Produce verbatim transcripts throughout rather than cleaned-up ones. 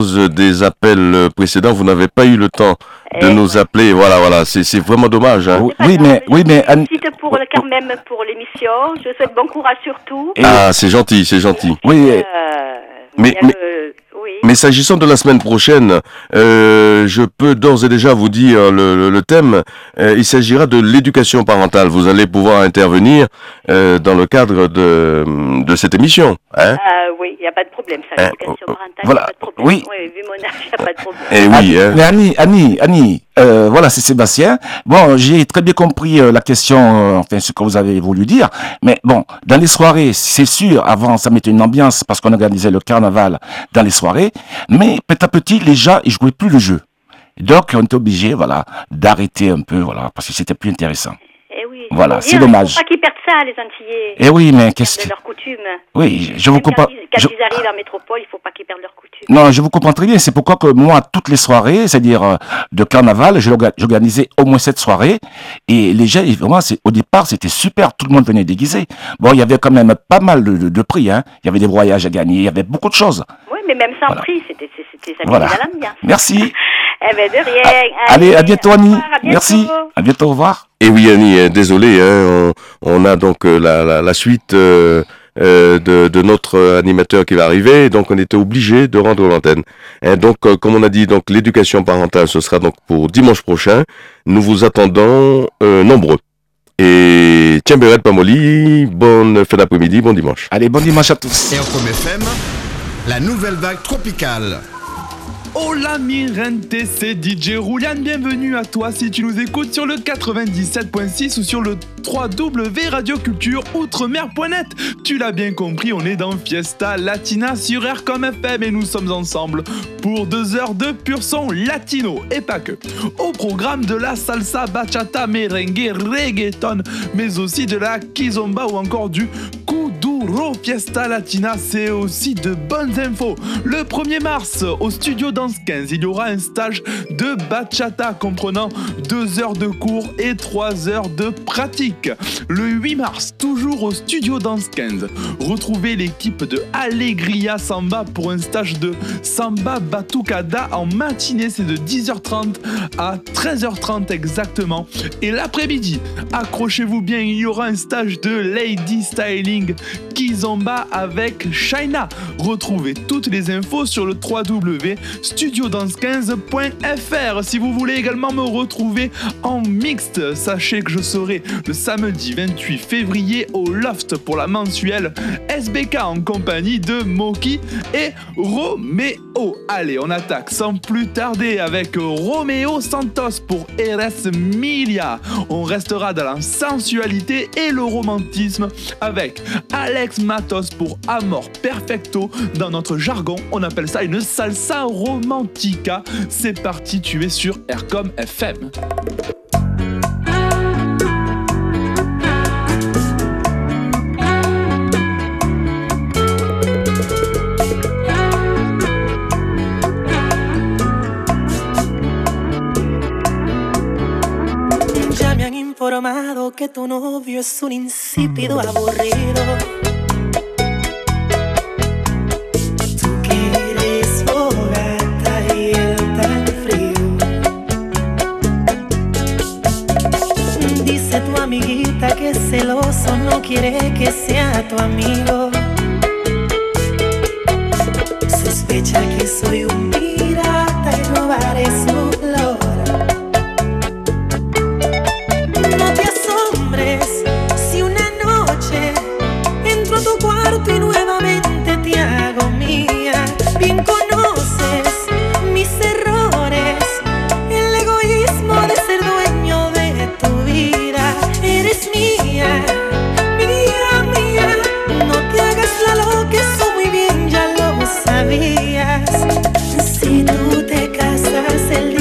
des appels précédents, vous n'avez pas eu le temps de Et nous ouais. appeler. Voilà, voilà, c'est, c'est vraiment dommage. Hein. Oui, C'est pas oui, grave, mais, je oui, mais, vous Annie- félicite pour, le- quand même pour l'émission. Je souhaite bon courage surtout. Et- Ah, c'est gentil, c'est gentil. oui, Euh, Mais- il y a mais- le- oui. Mais s'agissant de la semaine prochaine, euh, je peux d'ores et déjà vous dire le, le, le thème. Euh, il s'agira de l'éducation parentale. Vous allez pouvoir intervenir euh, dans le cadre de, de cette émission. Hein. Ah oui, il n'y a pas de problème, ça, Hein, l'éducation oh, oh, parentale, voilà, il n'y a pas de problème. oui. Oui, vu mon âge, il n'y a pas de problème. Eh oui, hein. Mais Annie, Annie, Annie, euh, voilà, c'est Sébastien. Bon, j'ai très bien compris euh, la question, euh, enfin, ce que vous avez voulu dire. Mais bon, dans les soirées, c'est sûr, avant, ça mettait une ambiance parce qu'on organisait le carnaval dans les soirées. Mais petit à petit, les gens, ils jouaient plus le jeu. Donc, on était obligé, voilà, d'arrêter un peu, voilà, parce que c'était plus intéressant. Eh oui, Voilà, faut c'est dire, dommage. Il faut pas qu'ils perdent ça, les Antillais. Eh oui, mais Ils qu'est-ce perdent que... leurs coutumes. Oui, je vous Même comprends. Quand, ils, quand je- ils arrivent en métropole, il ne faut pas qu'ils perdent leurs coutumes. Non, je vous comprends très bien. C'est pourquoi que moi, toutes les soirées, c'est-à-dire euh, de carnaval, je l'orga- j'organisais au moins sept soirées. Et les gens, ils- vraiment, c'est, au départ, c'était super. Tout le monde venait déguisé. Bon, il y avait quand même pas mal de, de, de prix. Hein. Il y avait des voyages à gagner. Il y avait beaucoup de choses. Oui, mais même sans Voilà. prix, c'était, c'était, ça Voilà. mettait dans l'ambiance. Merci. Eh ben, de rien. Allez, à bientôt, au Annie. revoir, à bientôt. Merci. À bientôt. Au revoir. Et oui, Annie, euh, désolé, hein, on, on a donc euh, la, la, la suite euh, euh, de, de notre euh, animateur qui va arriver, donc on était obligé de rendre l'antenne. Hein, donc, euh, comme on a dit, donc l'éducation parentale, ce sera donc pour dimanche prochain. Nous vous attendons euh, nombreux. Et tiens, Beret Pamoli, bonne fin d'après-midi, bon dimanche. Allez, bon dimanche à tous. Et en Comme F M, la nouvelle vague tropicale. Hola Mirente, c'est D J Roulian, bienvenue à toi si tu nous écoutes sur le quatre-vingt-dix-sept point six ou sur le w w w point radio culture outremer point net. Tu l'as bien compris, on est dans Fiesta Latina sur Air Comme F M et nous sommes ensemble pour deux heures de pur son latino et pas que. Au programme de la salsa, bachata, merengue, reggaeton, mais aussi de la kizomba ou encore du kuduro. Fiesta Latina, c'est aussi de bonnes infos. Le premier mars, au studio Danse quinze, il y aura un stage de bachata comprenant deux heures de cours et trois heures de pratique. Le huit mars, toujours au studio Danse quinze, retrouvez l'équipe de Alegria Samba pour un stage de Samba Batucada en matinée, c'est de dix heures trente à treize heures trente exactement. Et l'après-midi, accrochez-vous bien, il y aura un stage de Lady Styling Kizomba avec Shaina. Retrouvez toutes les infos sur le w w w point studio danse quinze point f r. Si vous voulez également me retrouver en mixte, sachez que je serai le samedi vingt-huit février au Loft pour la mensuelle S B K en compagnie de Moki et Roméo. Allez, on attaque sans plus tarder avec Roméo Santos pour Eres Milia. On restera dans la sensualité et le romantisme avec Alex Matos pour Amor Perfecto. Dans notre jargon, on appelle ça une salsa romantica. C'est parti, tu es sur Air Comme F M. Ya me han informado que tu novio es un insípido aburrido. Tú que eres fogata y él tan frío. Dice tu amiguita que es celoso, no quiere que sea tu amigo. Sospecha que soy un pirata y robaré su flor. No te asombres si una noche entro a tu cuarto y nuevamente te hago mía. Bien conoces mis errores, el egoísmo de ser dueño de tu vida. Eres mía, mía, mía. No te hagas la loca, eso muy bien ya lo sabías. Si tú te casas el día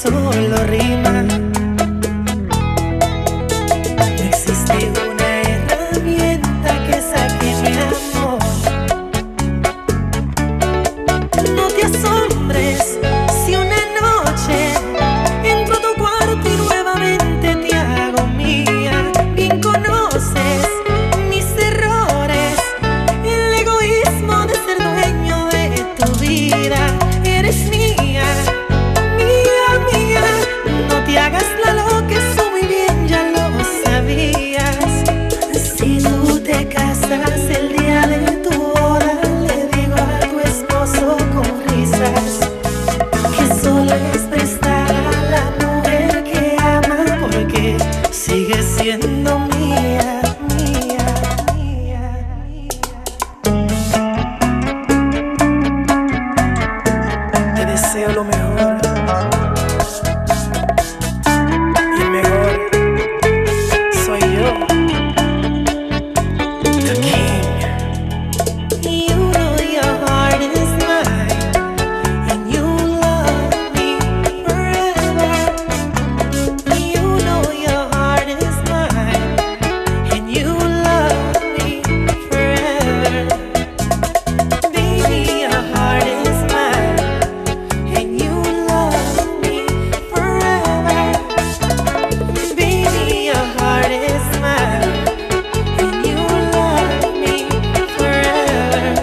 solo rima. No existe una herramienta que saque mi amor. No te asombres si una noche entro a tu cuarto y nuevamente te hago mía. Bien conoces mis errores, el egoísmo de ser dueño de tu vida. Eres mía, mía, mía. No te hagas la loca, eso muy bien ya lo sabías. Si tú te casas el día de tu boda, le digo a tu esposo con risas que solo es prestar a la mujer que ama, porque sigue siendo mía, mía, mía, mía. Te deseo lo mejor, y el mejor soy yo, the king. You know your heart is mine, and you love me forever. You know your heart is mine, and you love me forever. Baby, your heart is mine, and you love me forever. Baby, your heart is mine, and you love me forever.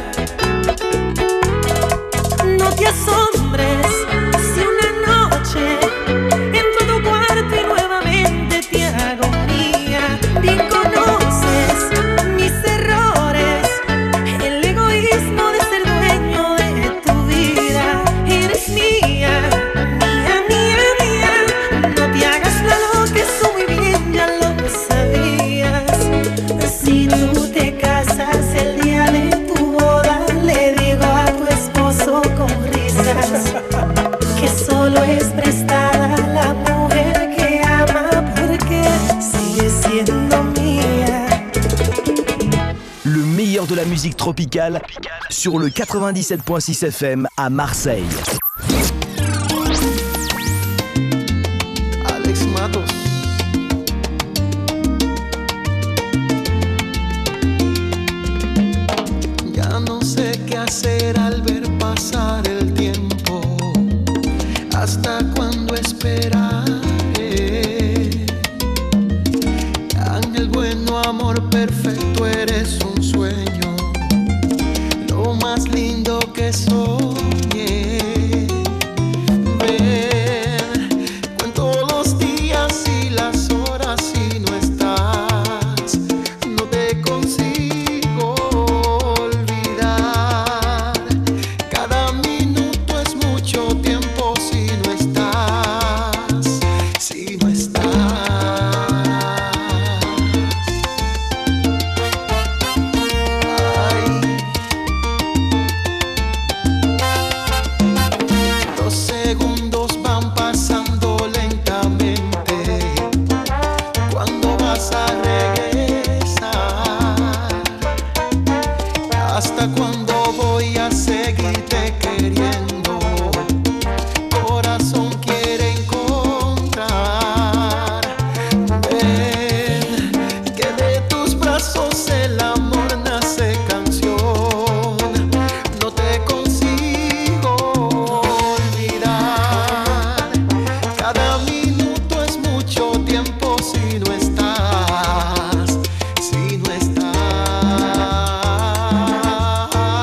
No te asombres si una noche entro a tu cuarto y nuevamente te hago mía. Bien conoces mis errores, el egoísmo de ser dueño de tu vida. Eres mía, mía, mía, mía. No te hagas la loca, eso muy bien ya lo sabías. Si tú te casas el día de tu boda, le digo a tu esposo con risas que solo es prestada a la mujer que ama, porque sigue siendo mía. Le meilleur de la musique tropicale sur le quatre-vingt-dix-sept point six F M à Marseille. Alex Matos. Ya no sé qué hacer al ver pasar el tiempo. ¿Hasta cuándo esperaré? Ángel bueno, amor perfecto, eres un sueño, lo más lindo que soñé. Ven, cuento los días y las horas y no estás. No te consigo olvidar. Cada minuto es mucho tiempo si no estás, si no estás. Ay, los segundos van pasando lentamente. ¿Cuándo vas a regresar? ¿Hasta cuándo voy a seguirte queriendo? Corazón quiere encontrar. Ven, que de tus brazos el amor nace canción. No te consigo olvidar. Cada minuto es mucho tiempo si no estás, si no estás.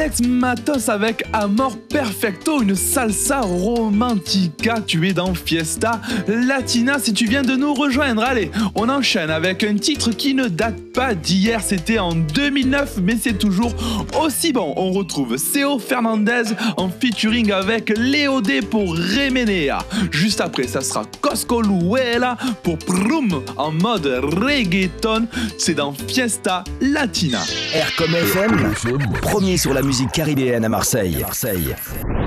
Alex Matos avec Amor Perfecto, une salsa romantica. Tu es dans Fiesta Latina si tu viens de nous rejoindre. Allez, on enchaîne avec un titre qui ne date pas d'hier, c'était en deux mille neuf, mais c'est toujours aussi bon. On retrouve Seo Fernandez en featuring avec Léo D pour Remenea. Juste après, ça sera Cosco Luela pour Prum en mode reggaeton. C'est dans Fiesta Latina. R comme F M, premier sur la musique caribéenne à Marseille. Marseille.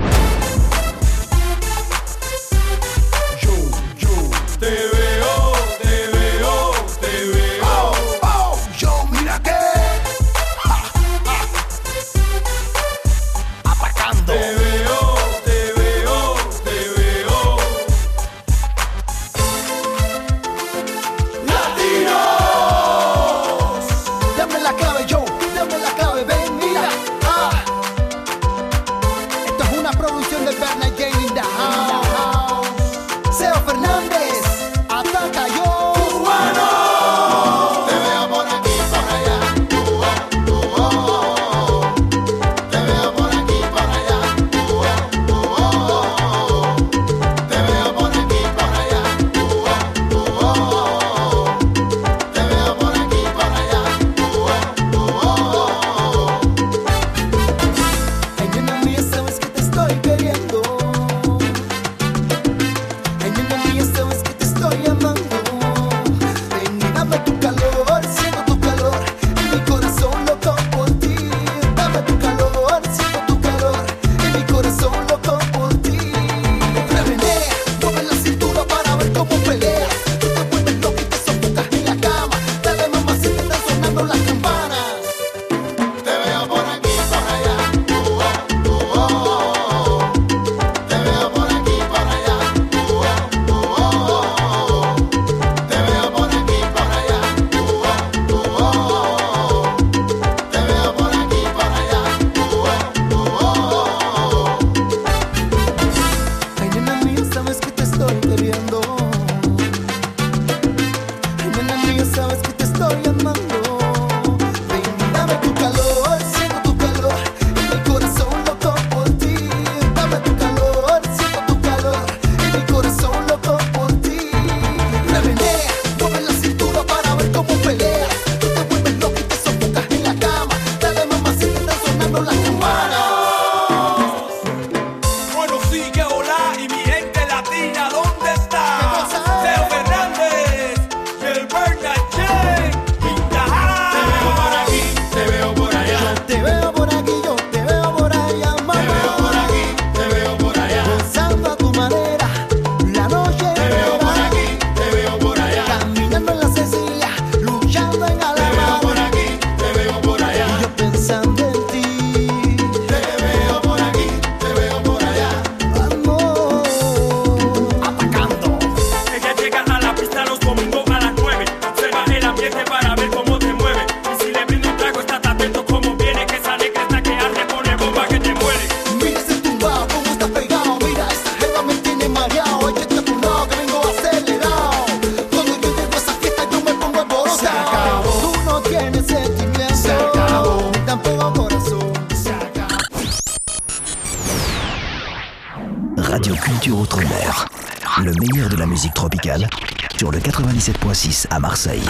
Radio Culture Outre-mer. Le meilleur de la musique tropicale sur le quatre-vingt-dix-sept point six à Marseille.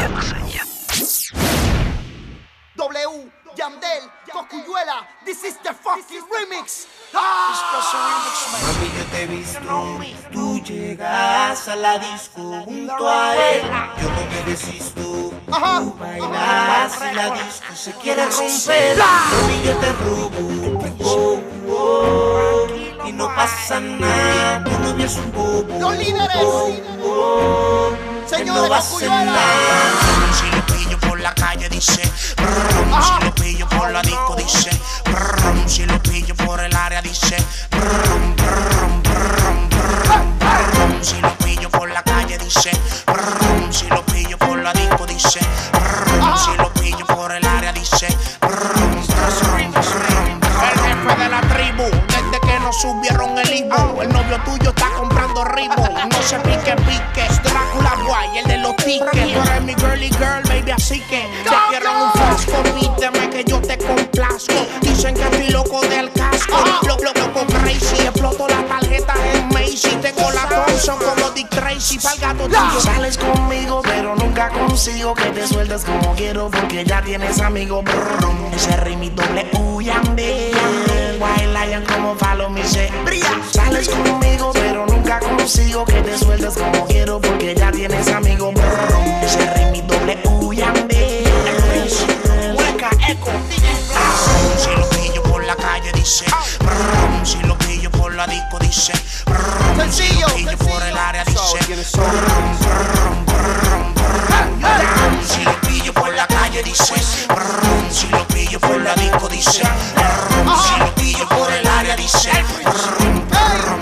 W, Yandel, Cocuyuela, this is the fucking remix. Ah! Mami, yo te he visto, tú llegas a la disco junto a él. Yo no me resisto, Ajá. tú bailas y la disco se quiere romper. Mami, yo te robo, oh, oh, y no pasa nada, tu novio es un bobo. Los líderes, oh, oh, señores, no va a hacer Cocuyuela. nada. Si lo pillo por la calle dice, brum, si lo pillo por la disco dice, brum, si lo pillo por el área dice, brum, brum, brum, brum, brum, si lo pillo por la calle dice, brum, si lo pillo por la disco dice, brum, si lo pillo por el área dice, brum, brum, brum, brum. El jefe de la tribu, desde que nos subieron el hipo, el novio tuyo está comprando ritmo. no se pique, pique. Drácula Guay, el de los tickets. Tú eres mi girly girl, baby, así que te quiero en un frasco. Pídeme que yo te complazco. Dicen que estoy loco del casco. Loco, loco, loco, crazy. Exploto la tarjeta en Macy. Tengo la Thompson como Dick Tracy. Pa'l gato tuyo. Sales conmigo, pero nunca consigo que te sueltes como quiero, porque ya tienes amigo. Brrr, ese ritmo doble U y Yandel. White Lion como follow me, se brilla. Sales conmigo, pero nunca consigo que te sueltes como quiero, porque ya tienes amigo. Brrr, ese ritmo doble U y Yandel. Hueca, eco. Si lo pillo por la calle dice. Brrr, si lo pillo por la disco dice. Brrr, si lo pillo por el área dice. Brrr, brrr, brrr, brrr. Si lo pillo por la calle dice. Brrr, si lo pillo por la disco dice. Brrr, si lo pillo por el área dice. Brrr, brrr,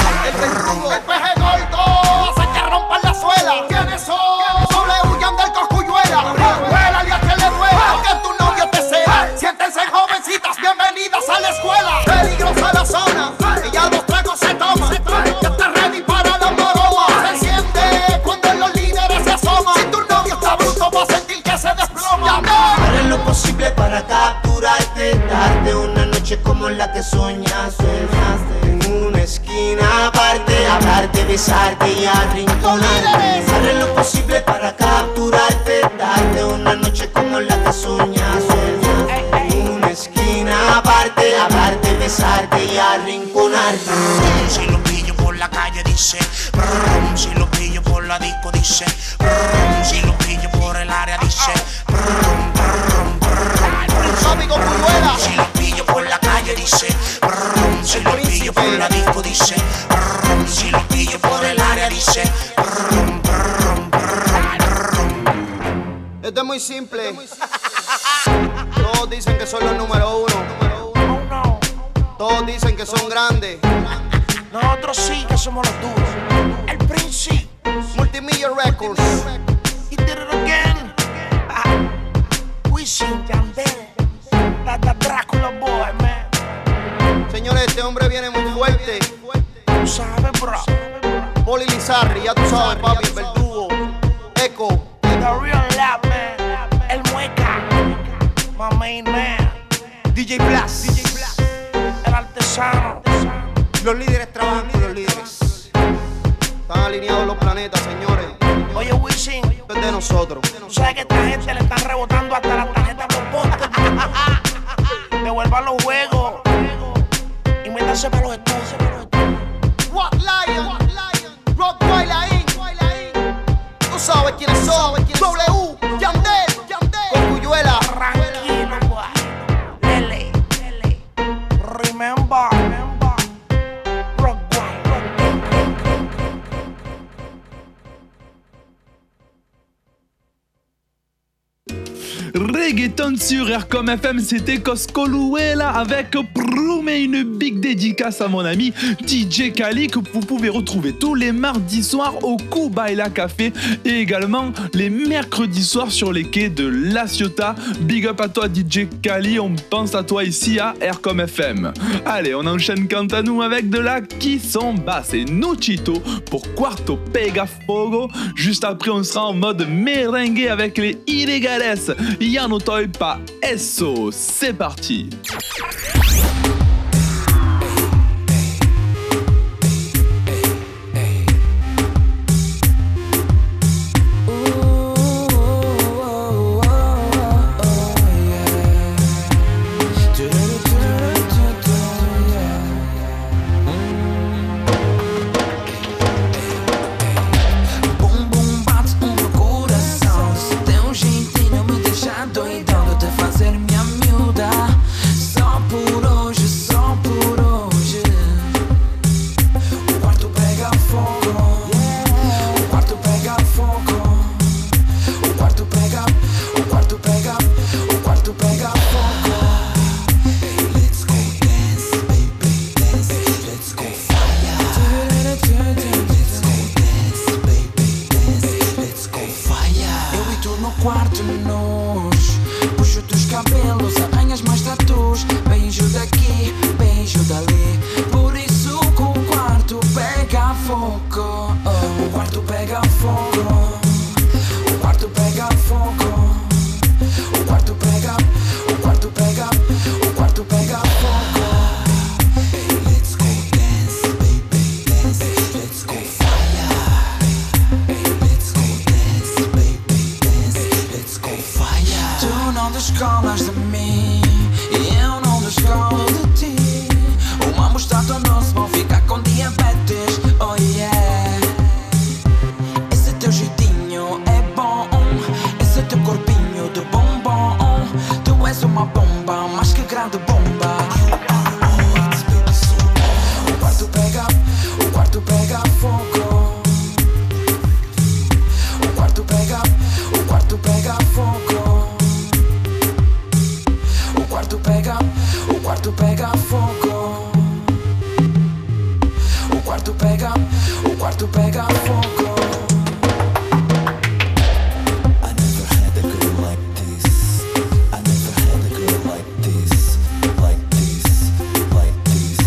brrr. El peje gordo hace que rompan la suela. ¿Quiénes son? W U Yandel Cosculluela. Huélale a que le duela que tu novio te sea. Siéntense jovencitas, bienvenidas a la escuela. Peligrosa la zona, y ya dos tragos se toman. Ya está ready para la maroma. Se enciende cuando los líderes se asoman. Si tu novio está bruto, va a sentir que se desploma. Haré lo posible para capturarte, darte una noche como la que soñaste. En una esquina aparte, hablarte, besarte y arrinconarte. Haré lo posible para capturarte, darte una noche como la que soñaste. En una esquina aparte, hablarte, besarte y arrinconarte. Si lo pillo por la calle dice. Brrr, si lo pillo por la disco dice. Brrr, si lo pillo por el área dice. Brrr, brrr, brrr. Amigo Cuyuela. Si lo pillo por la calle dice. Brrr, si lo pillo por la disco dice. Brrr, si lo pillo por el área dice. Brrr, brrr, brrr. Esto es muy simple. Todos dicen que son los número uno. Todos dicen que son grandes. Nosotros sí que somos los duros. El Prince Multimillion Records. He did it again. Wisin Yandel. That Drácula boy, man. Señores, este hombre viene muy fuerte. Tú sabes, bro. Poli Lizarri, ya tú sabes, papi, el verdugo. Echo. The real lab, man. El Mueca. My main man. D J Blas. D J Blas. El artesano. Los líderes trabajan con los líderes. Están alineados los planetas, señores. Oye, Wisin, esto es de nosotros. Tú sabes que esta gente le están rebotando hasta las tarjetas por postes. Devuelvan los juegos. Y métanse para los estudios. What Lion, Rock Wailain. Tú sabes quiénes son. W U Yandel, Cosculluela. Tranquilo, boy. Lele, Lele. Remember. Reggaeton sur R comme F M, c'était Cosculluela avec Broom et une big dédicace à mon ami D J Kali que vous pouvez retrouver tous les mardis soirs au Kubaila Café et également les mercredis soirs sur les quais de La Ciotat. Big up à toi D J Kali, on pense à toi ici à R comme F M. Allez, on enchaîne quant à nous avec de la Kizomba, c'est Nuchito pour Quarto Pega Fogo. Juste après, on sera en mode merengue avec les Illegales. Ya no estoy pa eso, c'est parti. Doidão de te fazer minha miúda. Só por hoje foco. I never had a girl like this. I never had a girl like this. Like this, like this.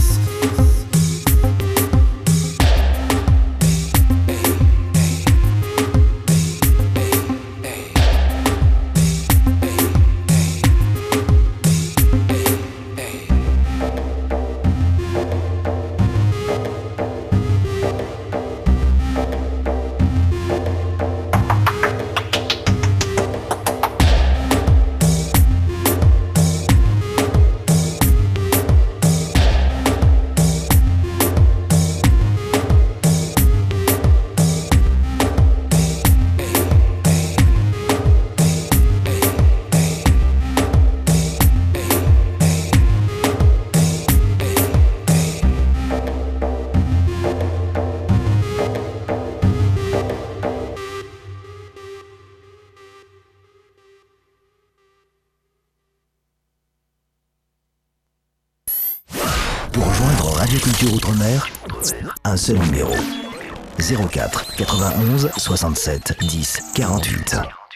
Pour rejoindre Radio Culture Outre-mer, un seul numéro. zéro quatre quatre-vingt-onze soixante-sept dix quarante-huit.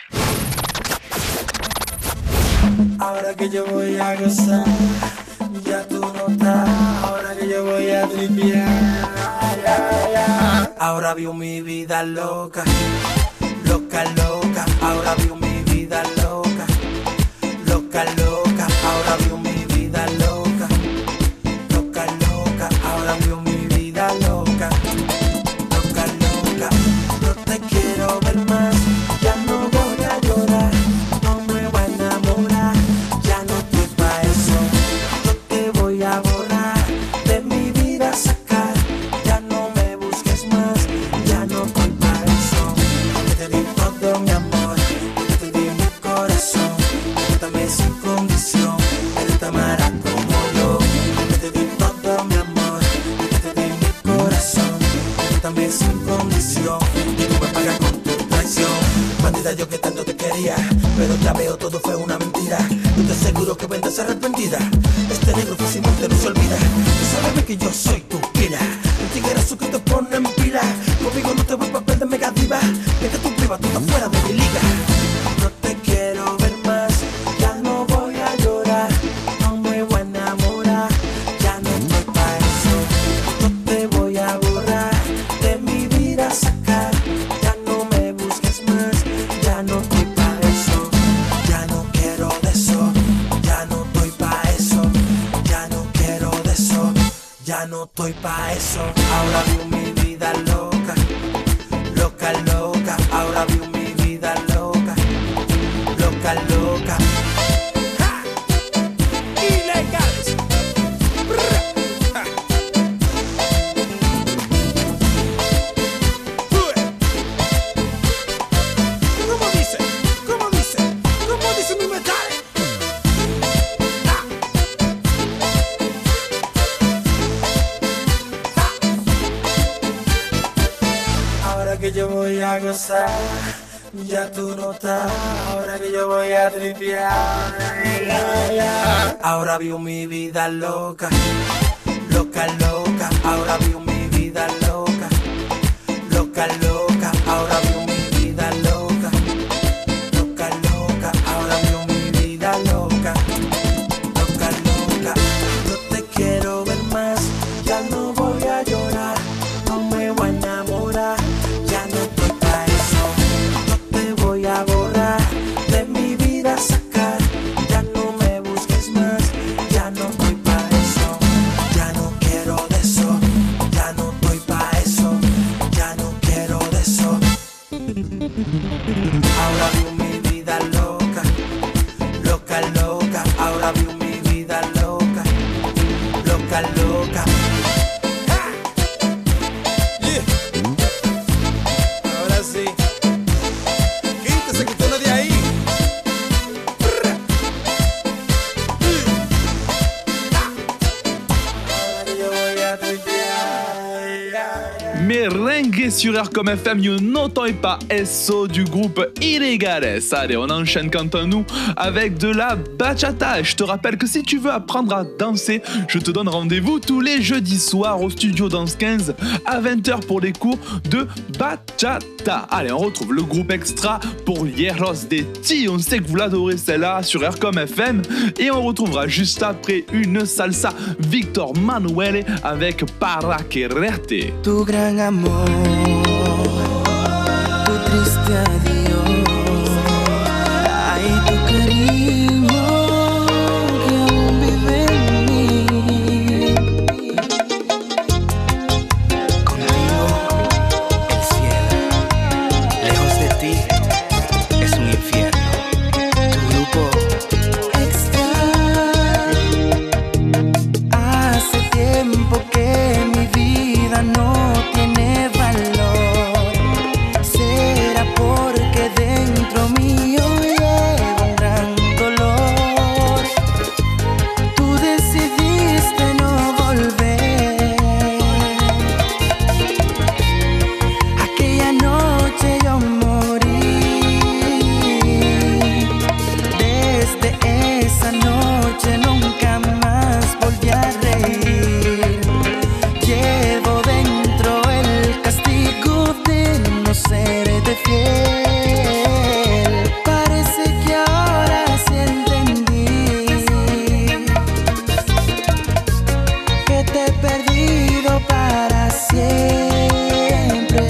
Ahora que yo voy a gozar, ya tú no estás. Ahora que yo voy a tripear, ya, ya. Ahora vivo mi vida loca, loca, loca. Ahora vivo mi vida loca, loca, loca. Ahora vivo mi vida loca, loca, loca. Ahora vivo mi vida loca, loca, loca. No te quiero ver más, ya no voy a llorar. No me voy a enamorar, ya no estoy pa' eso. Yo te voy a borrar, de mi vida sacar. Ya no me busques más, ya no estoy pa' eso. Que te di todo mi amor, que te di mi corazón. Dame sin condición, él te amará como yo. Que te di todo mi amor, que te di mi corazón. Dame sin condición, y tú me pagas con tu traición. Bandida, yo que tanto te quería, pero ya veo todo fue una mentira. Yo te aseguro que vendrás arrepentida. Este negro fácilmente no se olvida. Tú sabes que yo soy tu pila, el tiguerazo que te pone en pila. Conmigo no te voy a papel de mega diva, que que tu priva, tú estás fuera de mi liga. No te quiero ver más, ya no voy a llorar. No me voy a enamorar, ya no estoy pa' eso. Yo te voy a borrar, de mi vida sacar. Ya no me busques más, ya no estoy pa' eso. Ya no quiero de eso, ya no estoy pa' eso. Ya no quiero de eso, ya no estoy pa' eso. Ahora vivo mi vida loca, loca, loca. Ahora vivo mi vida loca, loca, loca. ¡Ja! Ilegales. Brr. ¡Ja! ¿Cómo dice? ¿Cómo dice? ¿Cómo dice mi metal? ¡Ja! ¡Ja! Ahora que yo voy a gozar, ya tú no estás. Ahora que yo voy a tripear, ya, ya. Ahora vivo mi vida loca, loca, loca. Ahora vivo mi vida loca, loca, loca. Ahora vivo mi vida loca, loca, loca. Ahora vivo mi vida loca, loca, loca. No te quiero ver más, ya no voy a llorar. No me voy a enamorar, ya no estoy pa' eso. Yo te voy a borrar, de mi vida sacar. Ya no me busques más, ya no estoy pa' eso. Ya no quiero de eso, ya no estoy pa' eso. Ya no quiero de eso. Ahora vivo mi vida loca, loca, loca. Ahora vivo mi vida loca, loca, loca. Ahora sí, quítese que usted no de ahí. Merengue sur sur R comme F M, You n'entends pas S O du groupe Illegales. Allez, on enchaîne quant à nous avec de la bachata. Je te rappelle que si tu veux apprendre à danser, je te donne rendez-vous tous les jeudis soirs au studio Danse quinze à vingt heures pour les cours de bachata. Allez, on retrouve le groupe Extra pour Hierros de Ti. On sait que vous l'adorez celle-là sur R comme F M. Et on retrouvera juste après une salsa Victor Manuelle avec Para Quererte. Tu gran amor, tu triste adiós, ay, tu cariño que aún vive en mí. Contigo el cielo, lejos de ti es un infierno. Tu grupo Extra. Hace tiempo que mi vida no tiene valor. Será porque dentro mío llevo un gran dolor. Tú decidiste no volver. Aquella noche yo morí. Desde esa noche nunca más volví a reír. Llevo dentro el castigo de no serte fiel. Parece que ahora sí entendí que te he perdido para siempre.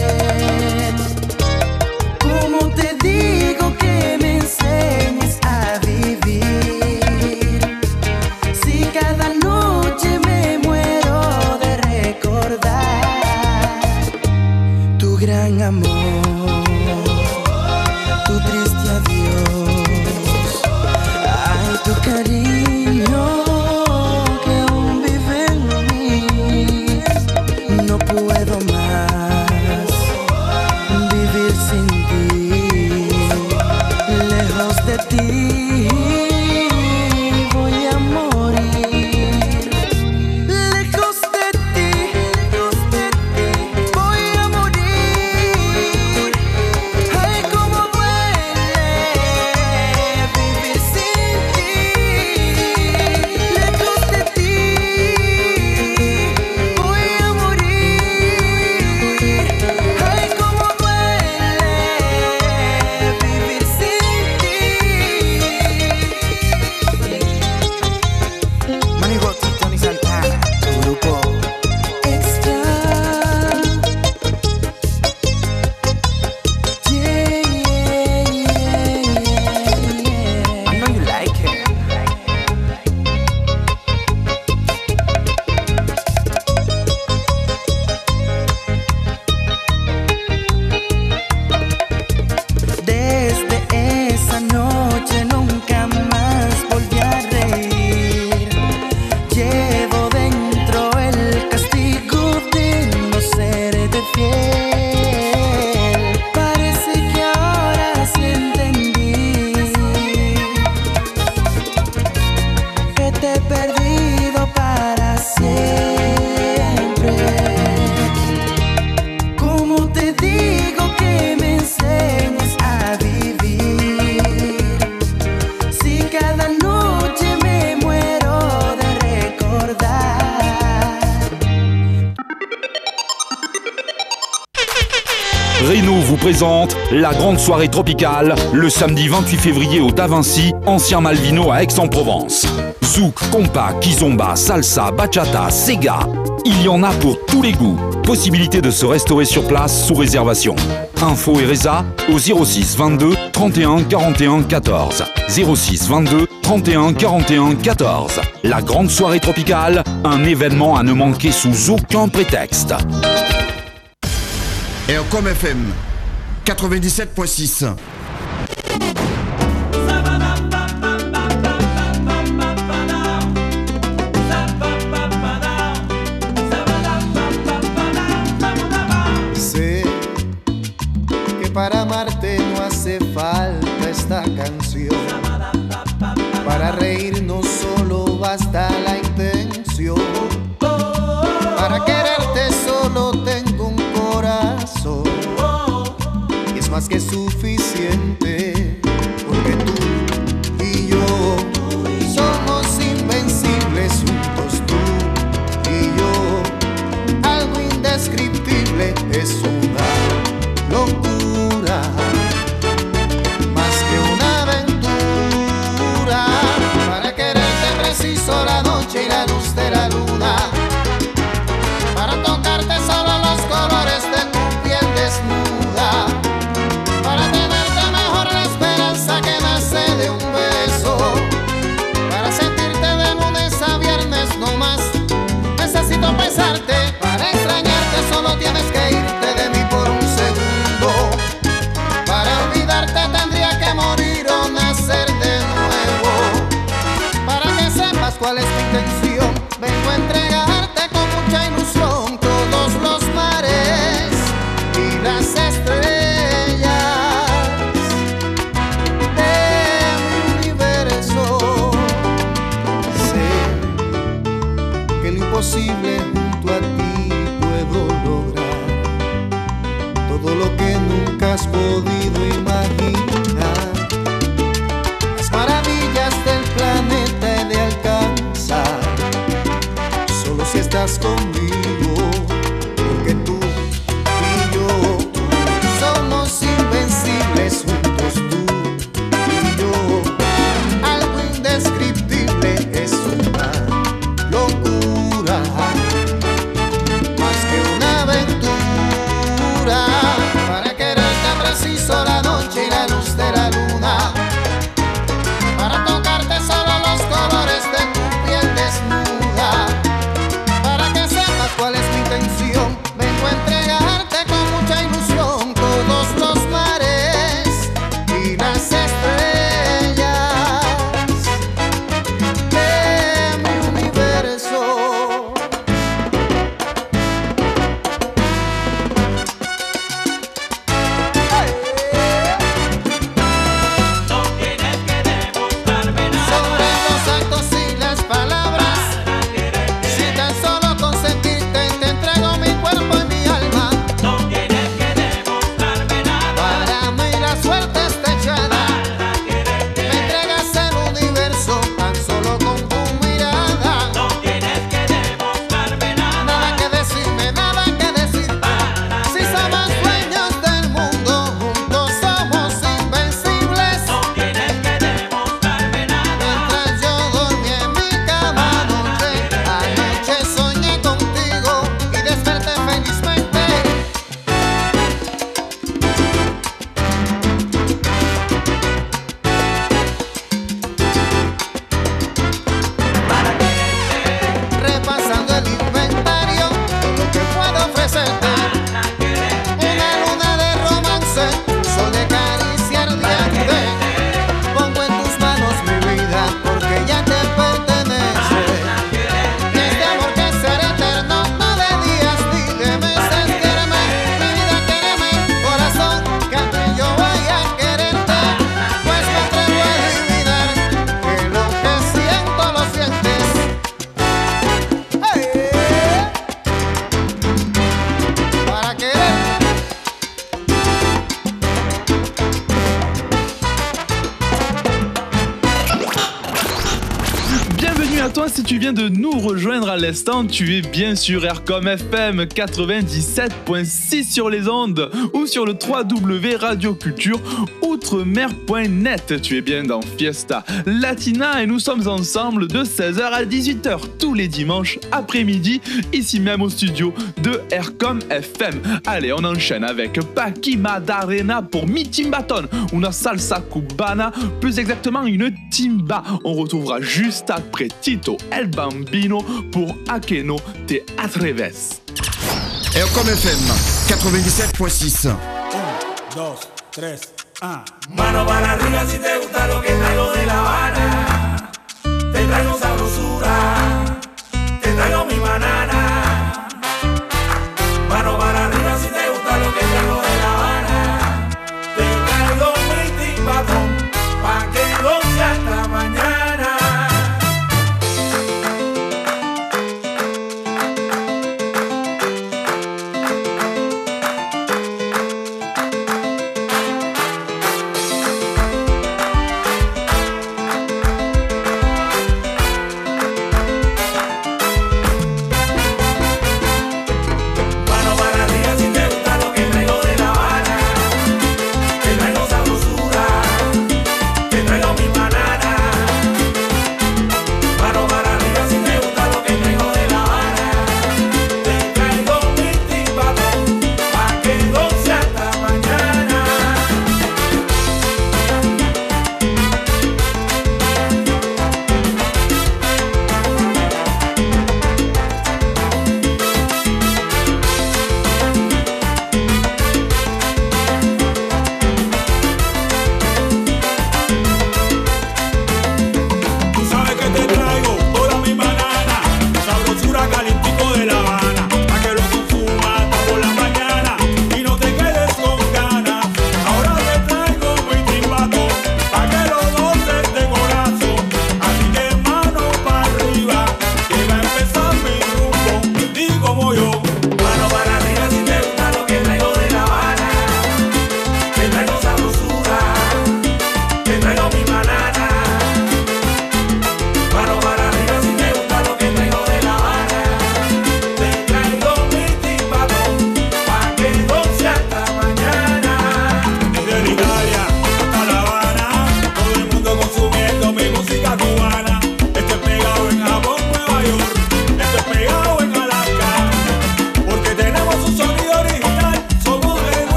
¿Cómo te digo que me enseñes a vivir? Si cada noche me muero de recordar tu gran amor, tu triste adiós, ay, tu cariño que aún vive en mí. No puedo más vivir sin ti, lejos de ti voy a morir. Lejos de ti, lejos de ti voy a morir. Ay, cómo duele vivir sin ti. Lejos de ti voy a morir. Ay, cómo duele vivir sin ti. Manny Rotti, Tony Santana, tu grupo Extra. Yeah, yeah, yeah, yeah. I know you like it. Desde esa noche nunca más volví a reír. Llevo dentro el castigo de no serte fiel. Parece que ahora sí entendí que te he perdido para siempre. ¿Cómo te digo que me enseñes a vivir? Si cada noche me muero de recordar. Renault vous présente la grande soirée tropicale le samedi vingt-huit février au Da Vinci, ancien Malvino à Aix-en-Provence. Zouk, compa, kizomba, salsa, bachata, sega. Il y en a pour tous les goûts. Possibilité de se restaurer sur place sous réservation. Info et résa au zéro six vingt-deux trente et un quarante et un quatorze. zéro six vingt-deux trente et un quarante et un quatorze. La grande soirée tropicale, un événement à ne manquer sous aucun prétexte. Aircom F M quatre-vingt-dix-sept point six. Sé que para amarte no hace falta esta canción. Para reírnos solo basta la intención. Para quererte solo tengo un corazón. más que suficiente, porque tú y yo somos invencibles juntos, tú y yo. Algo indescriptible es una locura, más que una aventura. Para quererte preciso la noche y la luz de la luna, para tocarte solo los colores de tu piel desnuda, para tenerte mejor la esperanza que nace de un beso, para sentirte de lunes a viernes no más. Necesito pensarte, para extrañarte solo tienes que irte de mí por un segundo. Para olvidarte tendría que morir o nacer de nuevo. Para que sepas cuál es mi intención, vengo a entregarte con mucha ilusión todos los mares y las estrellas de mi universo. Sé que lo imposible junto a ti puedo lograr, todo lo que nunca has podido imaginar. Las maravillas del planeta he de alcanzar solo si estás conmigo, porque tú y yo somos invencibles juntos, tú y yo. Algo indescriptible es una locura, más que una aventura. Para quererte preciso la noche y la luz de la luna, para tocarte solo los colores de tu piel desnuda. Para que sepas cuál es mi intención, vengo a entregarte con mucha ilusión todos los mares y las estrellas de mi universo. Sobre los actos y las palabras, si tan solo con sentirte te entrego mi cuerpo y mi alma. No tienes que demostrarme nada. Para mí la suerte está echada. Me entregas el universo tan solo con tu mirada. No tienes que demostrarme nada. Nada que decirme, nada que decir. Si somos dueños del mundo, juntos somos invencibles. No tienes que demostrarme nada. Mientras yo dormí en mi cama anoche, anoche soñé contigo y desperté felizmente. Repasando el inventario, todo lo que puedo ofrecerte. Una luna de romance, un sol de caricia ardiente. Pongo en tus manos mi vida porque ya te pertenece. Y este amor que será eterno, no de días ni de meses. Quéreme, mi vida, quéreme, corazón, que a ti yo voy a quererte. Pues me atrevo a adivinar que lo que siento lo sientes. ¡Hey! Para quererte. Bienvenue à toi si tu viens de nous rejoindre à l'instant, tu es bien sur Aircom F M quatre-vingt-dix-sept point six sur les ondes ou sur le w w w point radio culture outremer point net. Tu es bien dans Fiesta Latina et nous sommes ensemble de seize heures à dix-huit heures tous les dimanches après-midi, ici même au studio de Aircom F M. Allez, on enchaîne avec Paqui Madarena pour Mi Timbaton, una salsa cubana, plus exactement une timba. On retrouvera juste après Tito El Bambino pour A que no te atreves. Aircom F M quatre-vingt-dix-sept point six. Un, dos, tres, un. Mano para arriba si te gusta lo que traigo de La Habana. Te traigo sabrosura, te traigo mi banana. Mano para arriba si te gusta lo que traigo de La Habana. Te traigo mi timbatón pa' que goce hasta mañana.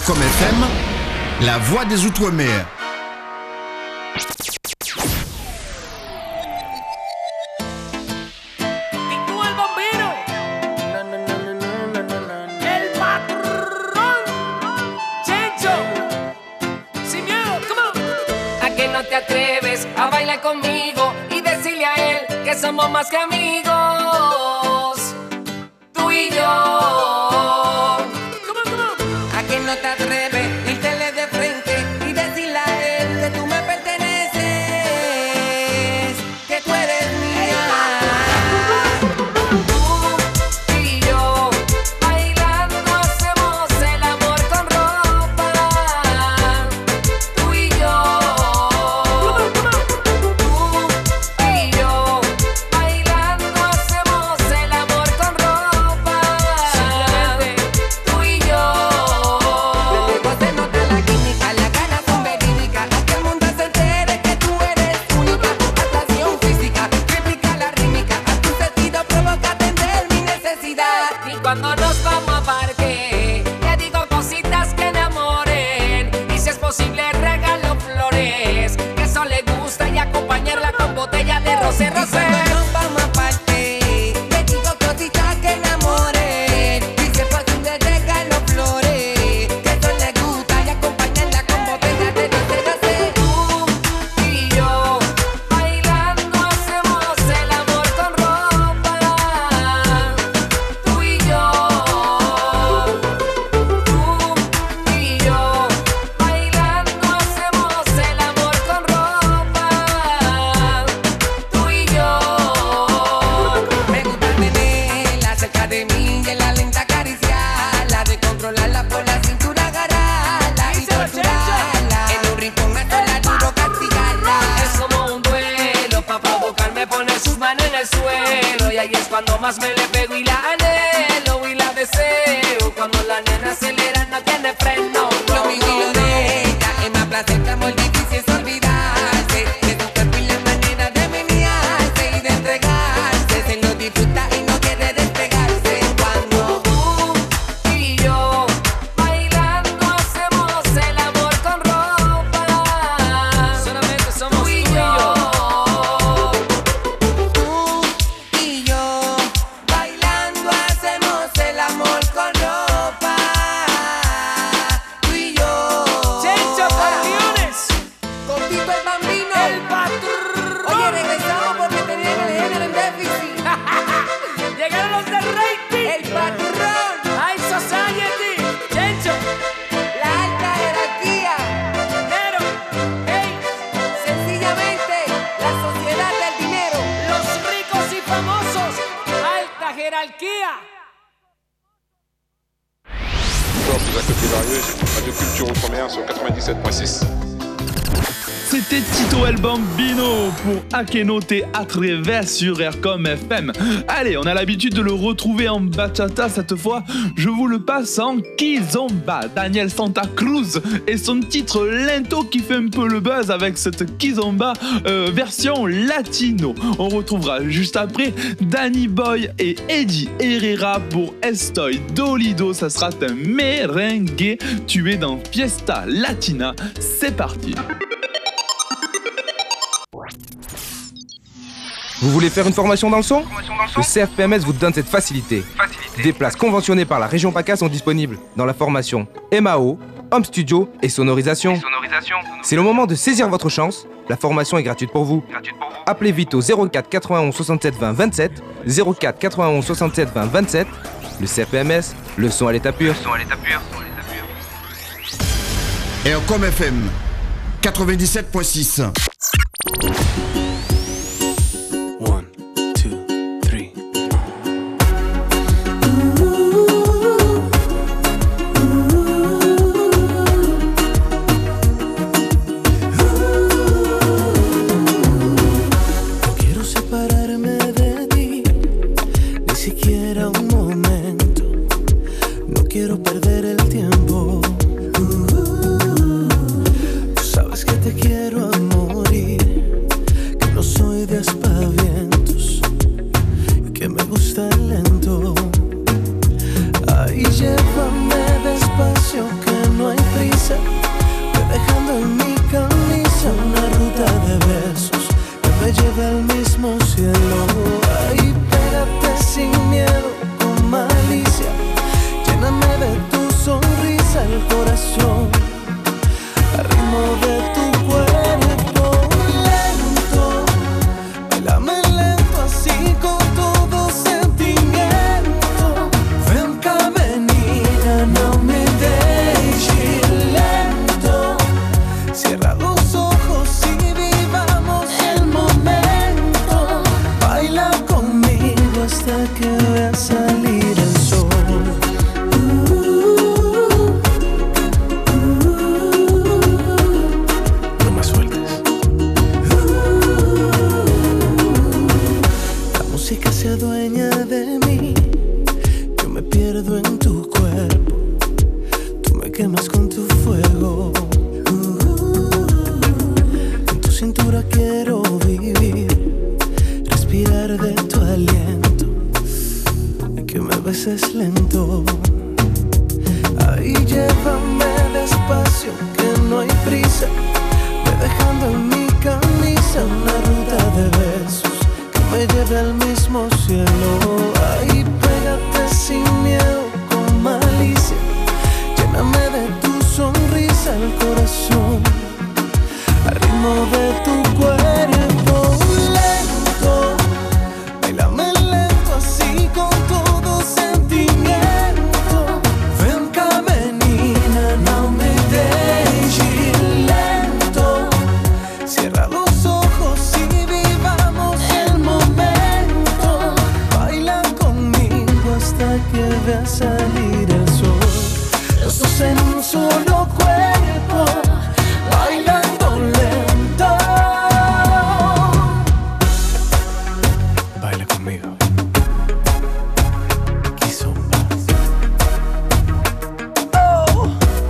Comme F M, la voix des Outre-mer. Atreves a bailar conmigo y decirle a él que somos más que amigos, tú y yo. ¿A quién no te atreves a irte de frente y decirle a él que tú me perteneces, que tú eres mía? Tú y yo bailando hacemos el amor con ropa, tú y yo. Cuando nos vamos a parque, le digo cositas que enamoren. Y si es posible regalo flores, que eso le gusta, y acompañarla con botella de rosé, rosé. Cuando nos vamos a parque, le digo cositas que enamoren. Y si es posible regalo flores, que eso le gusta, y acompañarla con botella de rosé, rosé. Tú y yo bailando hacemos el amor con ropa. Tú y yo. Y ahí es cuando más me le pego y la anhelo y la deseo. Cuando la nena acelera no tiene freno. Lo mío y lo de ella es más placer que amor, difícil es olvidarse de tu cuerpo y la manera de menearse y de entregarse. Se lo disfruta y no quiere despegarse. Cuando tú y yo bailando hacemos el amor con ropa. Solamente somos tú y yo. Radio Culture Outre-mer sur quatre-vingt-dix-sept point six. C'était Tito El Bambino pour Akeno Te Atreves sur Aircom F M. Allez, on a l'habitude de le retrouver en bachata cette fois. Je vous le passe en Kizomba. Daniel Santa Cruz et son titre Lento qui fait un peu le buzz avec cette Kizomba euh, version latino. On retrouvera juste après Danny Boy et Eddie Herrera pour Estoy Dolido. Ça sera un merengue tué dans Fiesta Latina. C'est parti. Vous voulez faire une formation dans le son ? Le C F P M S vous donne cette facilité. facilité. Des places conventionnées par la région PACA sont disponibles dans la formation M A O, Home Studio et sonorisation. Et sonorisation. C'est le moment de saisir votre chance. La formation est gratuite pour vous. Gratuite pour vous. Appelez vite au zéro quatre quatre-vingt-onze soixante-sept vingt vingt-sept, zéro quatre quatre-vingt-onze soixante-sept vingt vingt-sept. Le C F P M S, le son à l'état pur. Le son à l'état pur. Aircom F M quatre-vingt-dix-sept point six. Sabes que te quiero a morir, no hay prisa, voy dejando en mi camisa una ruta de besos que me lleve al mismo cielo. Ahí pégate sin miedo, con malicia, lléname de tu sonrisa el corazón, al ritmo de tu cuerpo lento. Bailame lento así con todo sentimiento. Vem cá menina, não me deixe lento. Cierra los ojos y vivamos el momento. Baila conmigo hasta que vea salir el sol. Los dos en un solo cuerpo, bailando lento. Baila conmigo. Kizomba. Oh.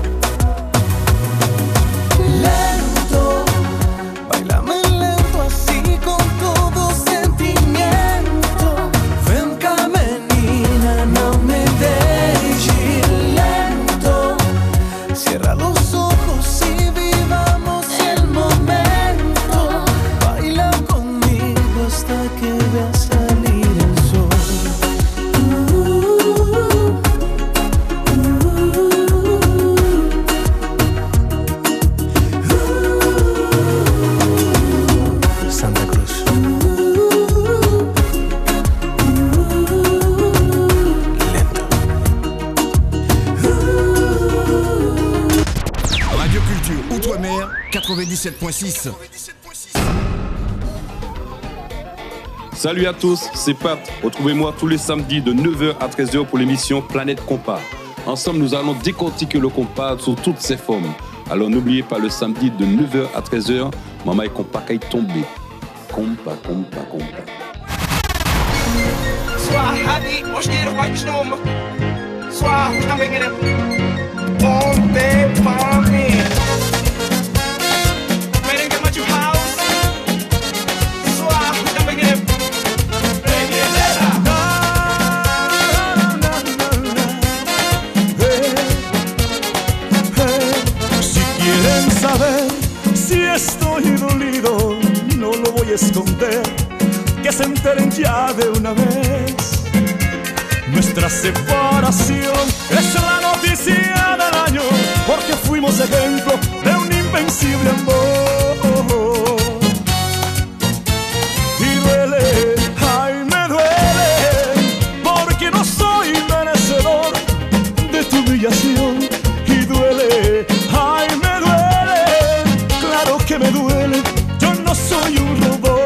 Lento, bailame lento así con todo sentimiento. Ven cá menina, não me deixe lento. Cierra los ojos y vivamos el momento. Baila conmigo hasta que vea salir el sol. Santa Cruz. Radio Culture Outre-mer quatre-vingt-dix-sept point six. Salut à tous, c'est Pat. Retrouvez-moi tous les samedis de neuf heures à treize heures pour l'émission Planète Compas. Ensemble, nous allons décortiquer le compas sous toutes ses formes. Alors n'oubliez pas le samedi de neuf heures à treize heures, Maman et compas qui tombé. Compas, compas, compas. Swahili, mosquito, white storm. Swah, I'm making it. Ponte pa' mí. Merengue macho house. Swah, I'm making it. Si quieren saber si estoy dolido, no lo voy a esconder, que se enteren ya de una vez. Nuestra separación es la noticia del año, porque fuimos ejemplo de un invencible amor. Y duele, ay me duele, porque no soy merecedor de tu humillación. Y duele, ay me duele, claro que me duele, yo no soy un robot.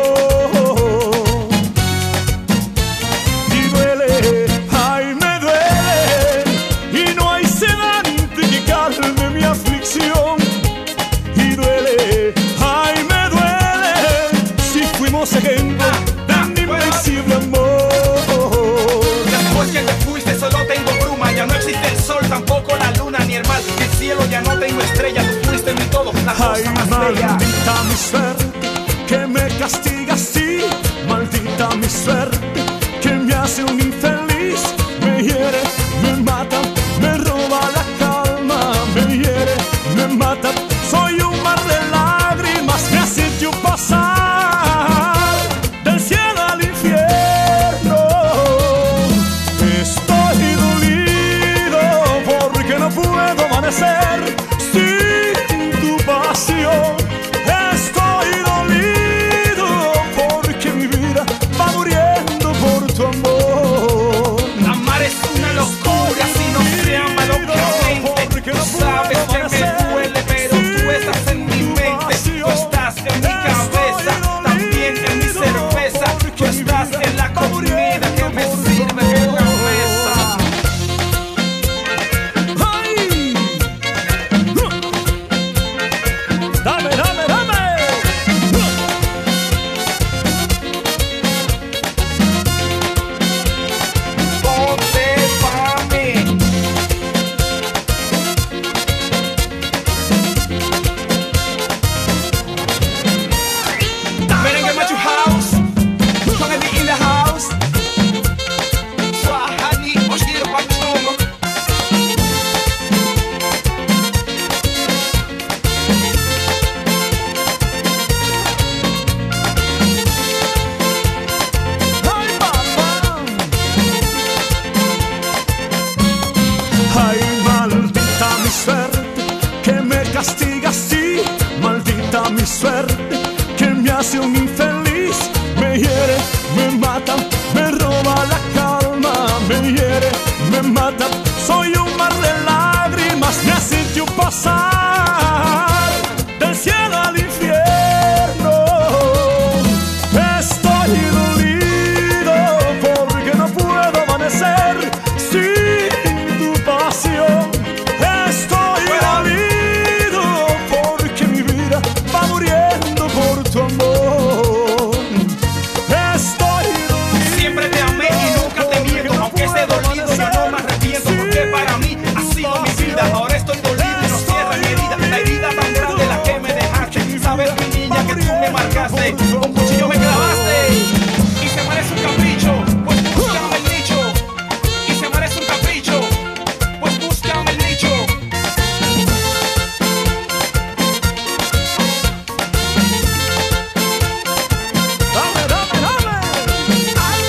Y duele, ay me duele, y no hay sedante que calme mi aflicción. Y duele, ay me duele, si fuimos ejemplo de un invencible amor. Después que te fuiste solo tengo bruma, ya no existe el sol, tampoco la luna ni el mar. El cielo ya no tengo estrella, tú fuiste mi todo, la cosa Ay, más bella. maldita mi suerte que me castiga así, maldita mi suerte que me hace un infeliz, me hiere, me mata, me roba la calma, me hiere, me mata, soy un mar de lágrimas, me hace yo pasar del cielo al infierno. Estoy dolido porque no puedo amanecer sin tu pasión. Estoy dolido mi suerte, que me hace un infeliz. Me hiere, me mata, me roba la calma. Me hiere, me mata, soy un mar de lágrimas. Me hace yo pasar del cielo al infierno. Estoy dolido porque no puedo amanecer sin tu pasión. Estoy dolido porque mi vida va muriendo por tu amor. Estoy dolido. Siempre te amé y nunca te miento, aunque esté dolido yo no me arrepiento, porque para mí ha sido mi vida. Ahora estoy dolido y no cierra mi herida, la herida tan grande la que me dejaste. Sabes mi niña que tú me marcaste, con cuchillo me clavaste y se parece un capricho, pues búscame el nicho. Y se parece un capricho, pues búscame el nicho. Dame, dame, dame. Ay,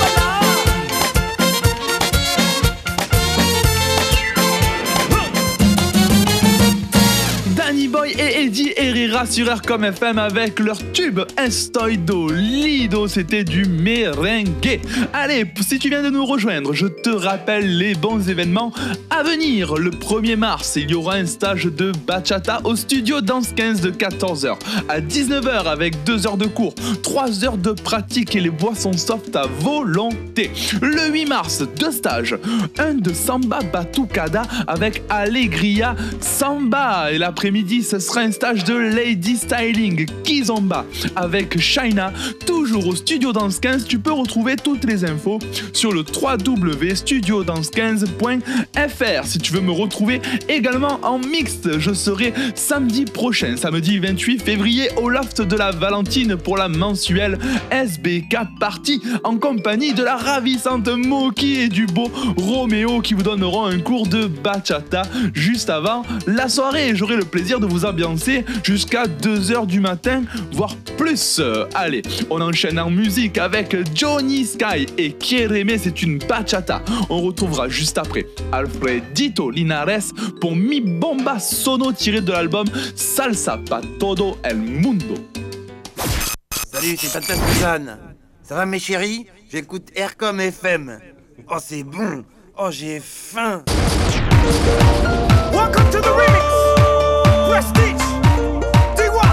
Danny Boy et Eddie Herrera sur R C O M F M avec leur tube Estoy Dolido, c'était du merengue. Allez, si tu viens de nous rejoindre, je te rappelle les bons événements à venir. Le premier mars, il y aura un stage de bachata au studio Danse quinze de quatorze heures à dix-neuf heures avec deux heures de cours, trois heures de pratique et les boissons soft à volonté. Le huit mars, deux stages, un de samba batucada avec Alegria Samba et l'après-midi, ce sera un stage de Lady Styling Kizomba avec Shaina, toujours au Studio Danse quinze. Tu peux retrouver toutes les infos sur le w w w point studio danse quinze point f r. Si tu veux me retrouver également en mixte, je serai samedi prochain, samedi vingt-huit février, au loft de la Valentine pour la mensuelle S B K Party, en compagnie de la ravissante Moki et du beau Roméo qui vous donneront un cours de bachata juste avant la soirée. J'aurai le plaisir de vous ambiancer jusqu'à deux heures du matin, voire plus. Allez, on enchaîne en musique avec Johnny Sky et Kiereme, c'est une bachata. On retrouvera juste après Alfredito Linares pour Mi Bomba Sono, tiré de l'album Salsa pa todo el mundo. Salut, c'est Tata Suzanne. Ça va mes chéris? J'écoute R C O M F M. Oh c'est bon. Oh j'ai faim. Welcome to the remix. Prestige. D Y.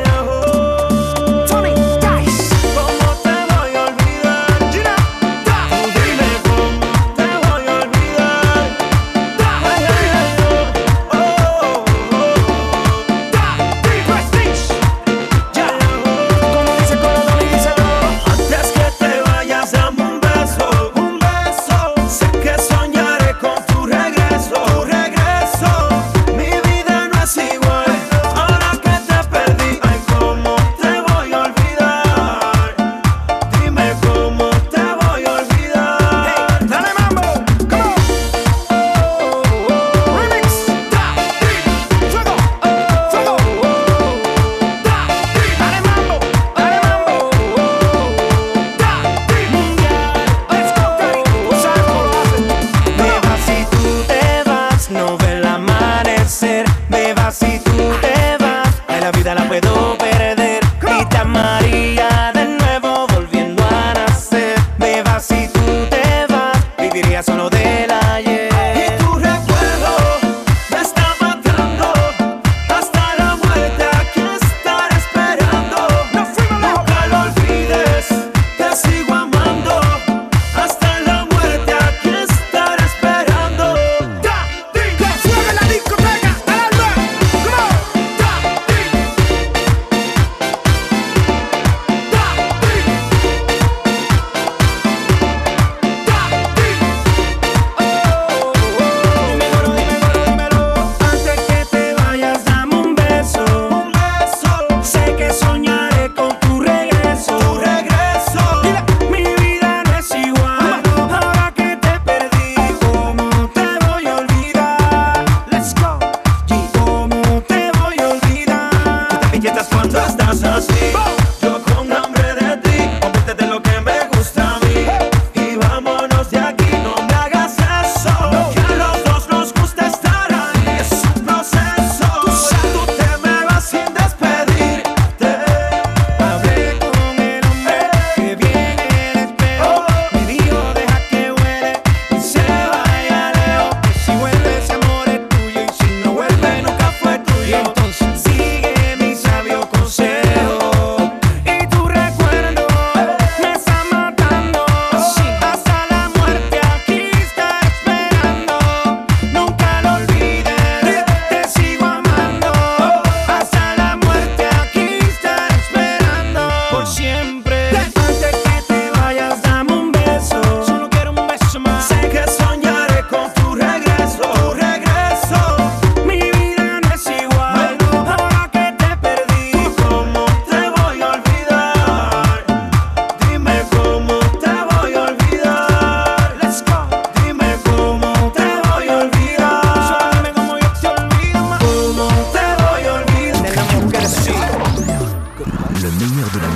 Tony Dice. ¿Cómo te voy a olvidar? Gina. Tú dime cómo te voy a olvidar. Ay, ay, ay, oh, oh, oh. Prestige. Ya. Como dice Colodón y dice no. Antes que te vayas dame un beso, un beso. Sé que soñaré con tu regreso, tu regreso. Mi vida no es igual ahora que te perdí. Ay, cómo te voy a olvidar. Dime cómo te voy a olvidar. Hey, dale mambo, come on. Oh, oh, oh. Remix. Da, di, fuego, fuego. Da, di, dale mambo, dale mambo. Da, di, mundial. Let's go, daddy. Tú sabes cómo lo hacen. Me vas y tú te vas, no ve el amanecer. Me vas y tú te vas, ay, la vida la puedo perder. Y te amaría de nuevo volviendo a nacer. Me vas y tú te vas, viviría solo del ayer. Y tu recuerdo me está matando, hasta la muerte aquí estaré esperando. Nunca lo olvides, te sigo amando, hasta la muerte aquí estaré esperando. Da, di, que suene la discoteca, dale al come on. Da, di,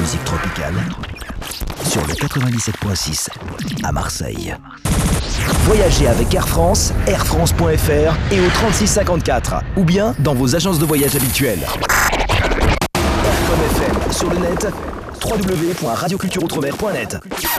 musique tropicale sur le quatre-vingt-dix-sept point six à Marseille. Voyagez avec Air France, air france point f r et au trente-six cinquante-quatre ou bien dans vos agences de voyage habituelles. Aircom F M sur le net, w w w point radio culture outre-mer point net.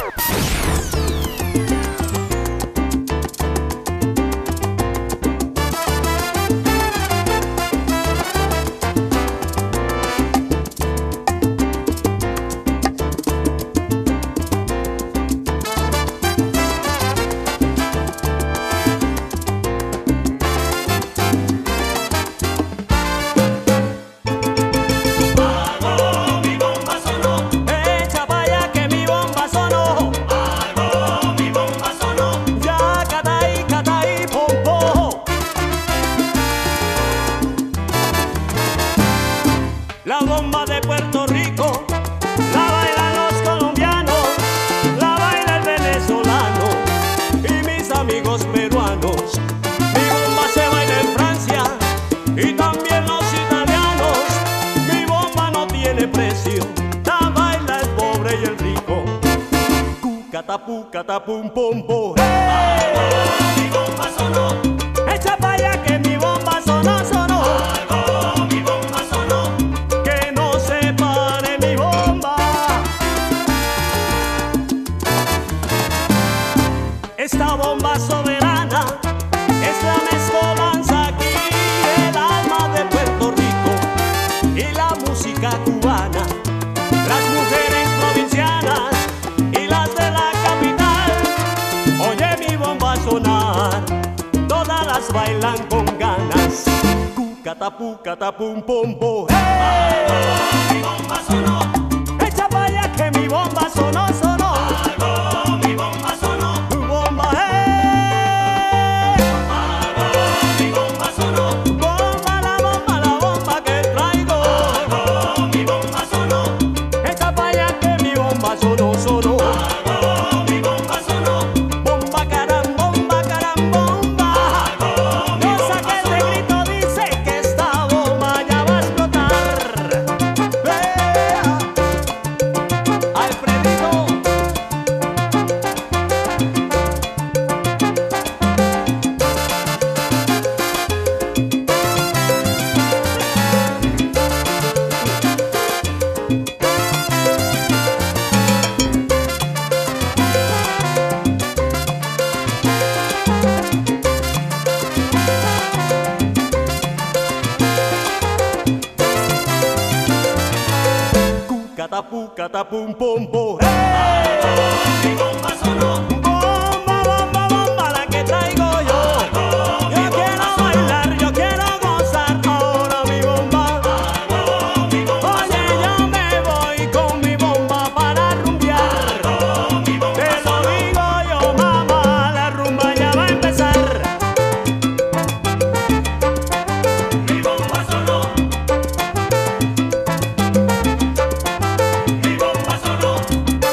Catapum, catapum, pum, pum. Hey. Mi bomba sonó. Echa pa' allá que mi bomba sonó, sonó. Algo, mi bomba sonó. Que no se pare mi bomba. Esta bomba soberana es la mezcolanza aquí, el alma de Puerto Rico y la música cubana. Las mujeres provincianas y las de la capital, oye mi bomba sonar, todas las bailan con ganas. Cucatapu, catapum, pum, pum. Hey. Mi bomba sonó. Echa pa' allá que mi bomba sonó, sonó. Algo, mi bomba sonó. Tu bomba, hey. Algo, mi bomba sonó. Bomba, la bomba, la bomba que traigo. Algo, mi bomba sonó. Echa pa' allá que mi bomba sonó, sonó. Algo, mi bomba sonó. Bomba, caram, bomba, caram, bomba. Algo, mi bomba sonó. No saques de grito, dice que esta bomba ya va a explotar. Vea, Alfredito. Catapu, catapum, pum, pum. Hey. Mi bomba sonó. Bomba, bomba, bomba la que traigo yo. Yo quiero bailar, yo quiero gozar ahora mi bomba. Oye, yo me voy con mi bomba para rumbear. Te lo digo yo, mamá, la rumba ya va a empezar. Mi bomba sonó. Mi bomba sonó.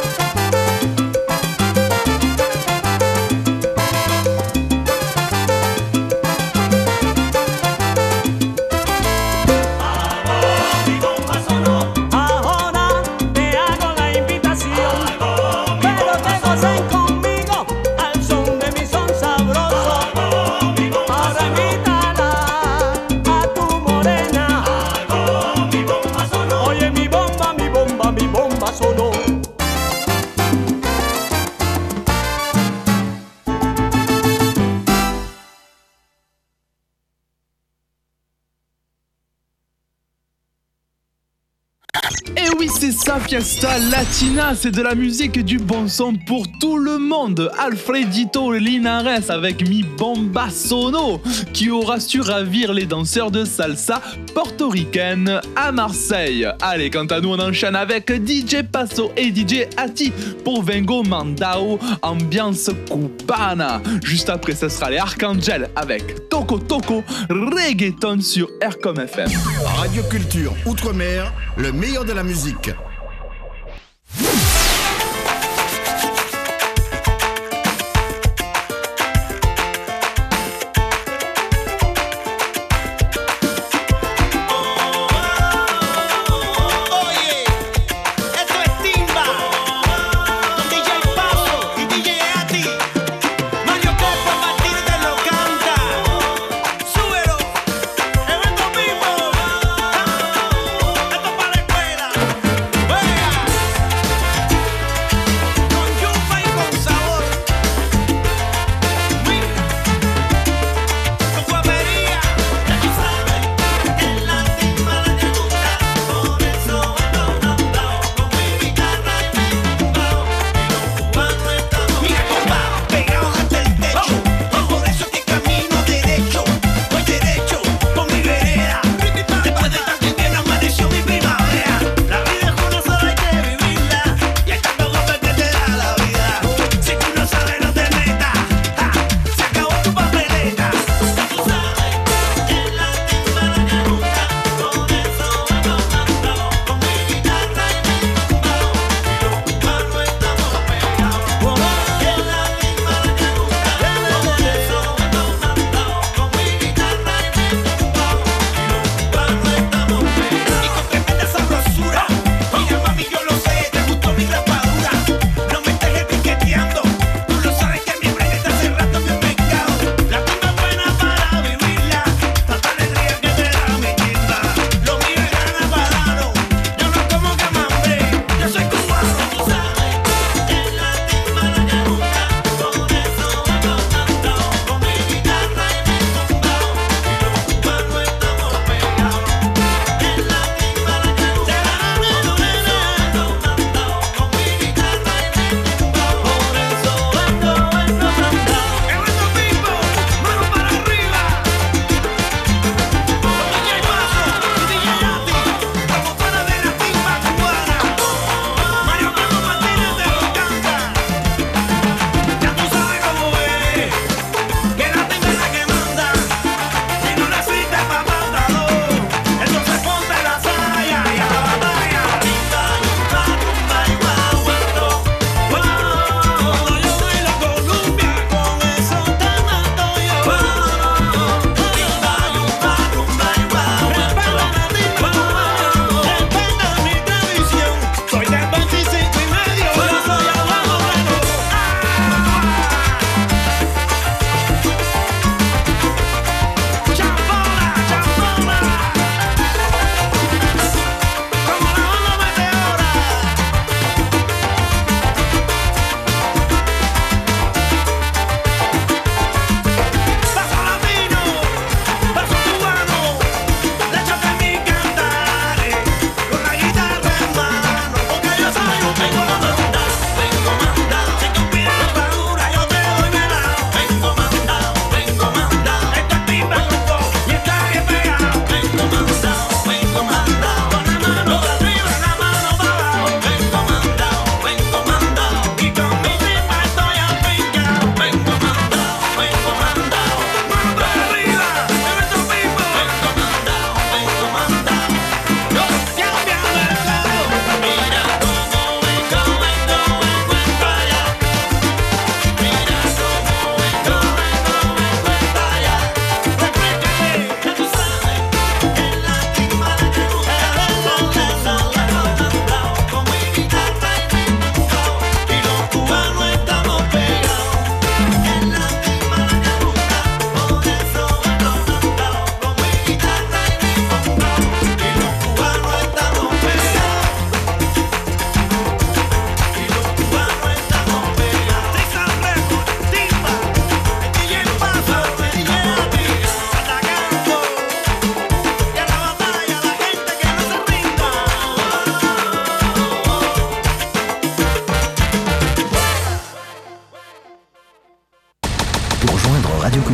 Mi bomba sonó. Ahora te hago la invitación, pero te gocen conmigo al son de mi son sabroso. Ahora invítala a tu morena. Oye mi bomba, mi bomba, mi bomba sonó. Et oui, c'est ça, Fiesta Latina, c'est de la musique et du bon son pour tout le monde. Alfredito Linares avec Mi Bomba Sono, qui aura su ravir les danseurs de salsa portoricaine à Marseille. Allez, quant à nous, on enchaîne avec D J Paso et D J Ati pour Vengo Mandao, ambiance cubana. Juste après, ce sera les Arcangel avec Toco Toco, reggaeton sur Aircom F M. Radio Culture Outre-mer, le meilleur de la musique. Esto es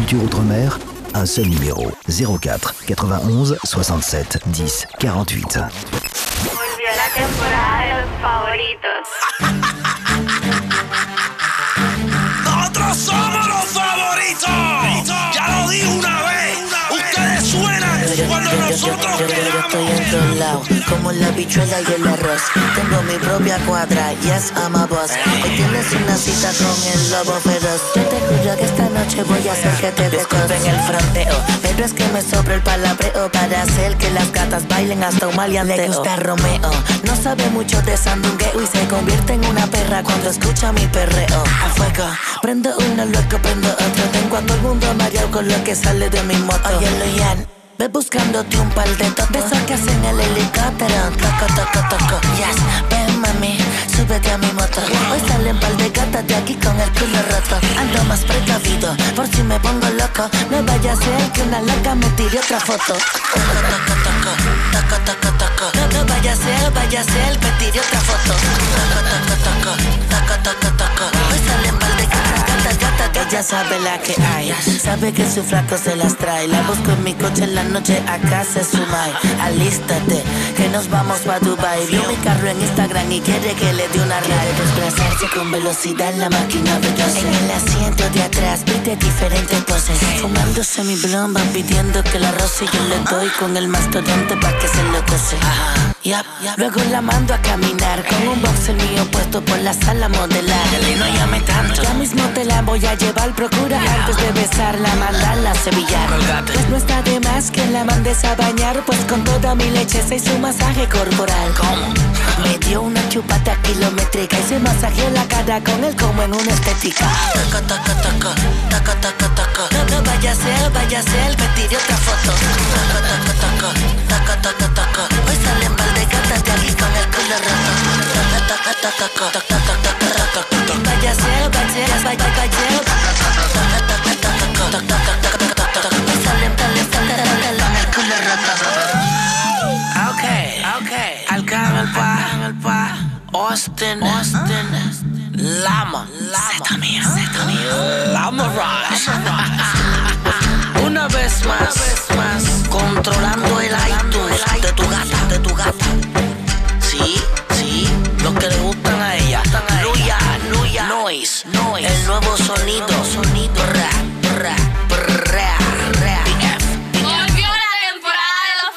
Culture Outre-mer, un seul numéro, zéro quatre quatre-vingt-onze soixante-sept dix quarante-huit. Volvió la temporada de los favoritos. Nosotros somos los favoritos. Ya lo dije una vez. Ustedes suenan cuando nosotros Yo estoy en todos lados, como la bichuela y el arroz. Tengo mi propia cuadra, yes, I'm a boss. Hoy tienes una cita con el lobo feroz. Yo te juro que esta noche voy a hacer que te disculpen el fronteo, pero es que me sobra el palabreo para hacer que las gatas bailen hasta un maleanteo. Le gusta Romeo, no sabe mucho de sandungueo y se convierte en una perra cuando escucha mi perreo. A fuego, prendo uno, luego prendo otro. Tengo a todo el mundo mareado con lo que sale de mi moto. Oye, Loyan, ve buscándote un par de totos, de esos que hacen el helicóptero. Toco, toco, toco, yes, ven mami, súbete a mi moto. Hoy salen par de gatas de aquí con el culo roto. Ando más precavido, por si me pongo loco. No vaya a ser que una loca me tire otra foto. Toco, toco, toco, toco, toco, toco. No, no vaya a ser, vaya a ser, me tire otra foto. Toco, toco, toco, toco, toco, toco. Hoy salen par de gatas, gatas, gatas. Ella sabe la que hay, sabe que su flaco se las trae. La busco en mi coche en la noche, acá se suma. Alístate, que nos vamos pa' Dubai. Vio mi carro en Instagram y quiere que le dé una ride. Quiere desplazarse con velocidad en la máquina veloz. En el asiento de atrás pide diferentes poses, fumándose mi blonde, van pidiendo que la roce. Yo le doy con el mastodonte pa' que se lo cose. Yep, yep. Luego la mando a caminar con un boxer mío puesto por la sala modelar. Y no llame tanto, ya mismo te la voy a llevar. Procura antes de besarla, mandarla a sevillar. Pues no está de más que la mandes a bañar, pues con toda mi leche se hizo un masaje corporal. ¿Cómo? Me dio una chupata kilométrica y se masajeó la cara con él como en una estética. Toco, toco, toco, toco, toco, toco. No, no vaya a ser, vaya a ser, me tiré otra foto. Toco, toco, toco, toco, toco, toco. Hoy salen par de gatas de aquí con el culo roto. Toco, toco, toco, toco, toco, toco, toco. Vaya a ser, vaya a ser, vaya a ser. Okay, okay. Alcán el pa, el pa. Austin, Austin. Lama, Lama, mía, Lama Rush. Una vez más, más, controlando el iTunes de tu gata, de tu gata. Sí, sí, lo que le gustan a ella. Nuya, Nuya, Noise, Noise. El nuevo sonido, sonido, ra, ra, ra, ra. Volvió la temporada de los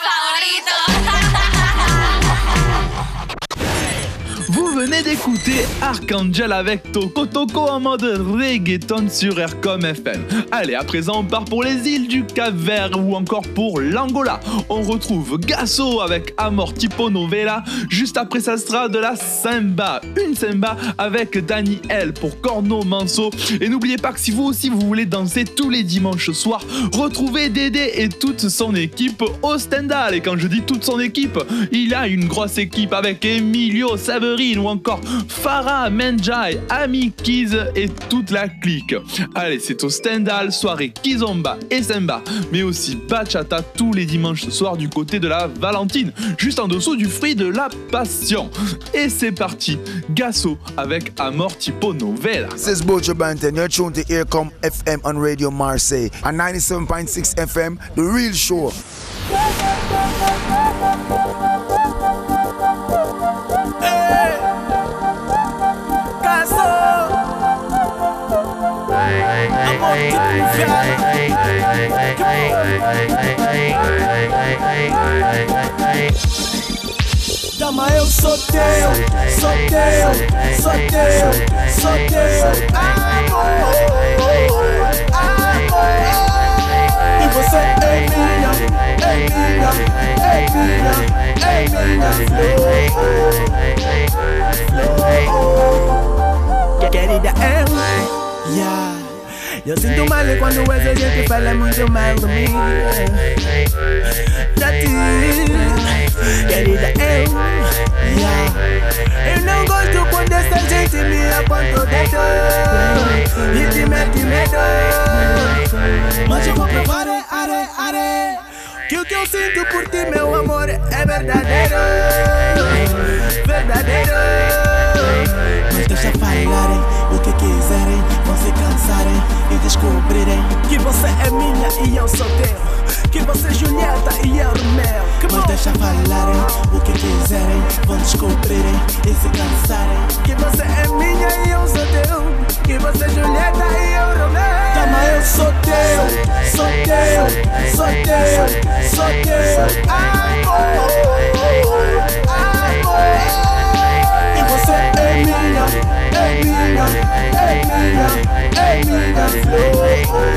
favoritos. Vous venez d'écouter Archangel avec Toco Toco en mode reggaeton sur Aircom F M. Allez, à présent on part pour les îles du Cap-Vert ou encore pour l'Angola. On retrouve Gasso avec Amor Tipo Novela. Juste après ça sera de la Samba, une Samba avec Danny L pour Corno Manso. Et n'oubliez pas que si vous aussi vous voulez danser tous les dimanches soirs, retrouvez Dédé et toute son équipe au Stendhal. Et quand je dis toute son équipe, il a une grosse équipe avec Emilio Saverine ou encore Farah Menjai, Ami Kiz et toute la clique. Allez, c'est au Stendhal, soirée Kizomba et Samba, mais aussi Bachata tous les dimanches soirs du côté de la Valentine, juste en dessous du fruit de la passion. Et c'est parti, Gasso avec Amor Tipo Novela. This is Bojo Banton, you're tuned to Aircom F M on Radio Marseille, on ninety-seven point six F M, The Real Show. Dama, eu sou teu, sou teu, sou teu, sou teu. Amor, amor. E você é minha, é minha, é minha, é minha flor. Querida, eu, yeah. Yo siento mal cuando ese día te fala mucho mal de mí. Pra ti, querida, eu, yeah. Eu não gosto quando essa gente me aponta o dedo e te mete medo. Mas eu vou provar, are, are, que o que eu sinto por ti, meu amor, é verdadeiro. Verdadeiro. Mas deixa falarem o que quiserem, vão se cansarem e descobrirem que você é minha e eu sou teu. Que você é Julieta e eu Romeu. Mas deixa falarem o que quiserem, vão descobrirem e se cansarem. Que você é minha e eu sou teu. Que você é Julieta e eu Romeu. Tama, eu sou teu, sou teu, sou teu, sou teu. Amor, amor. E você é minha, é minha, é minha, é minha flor.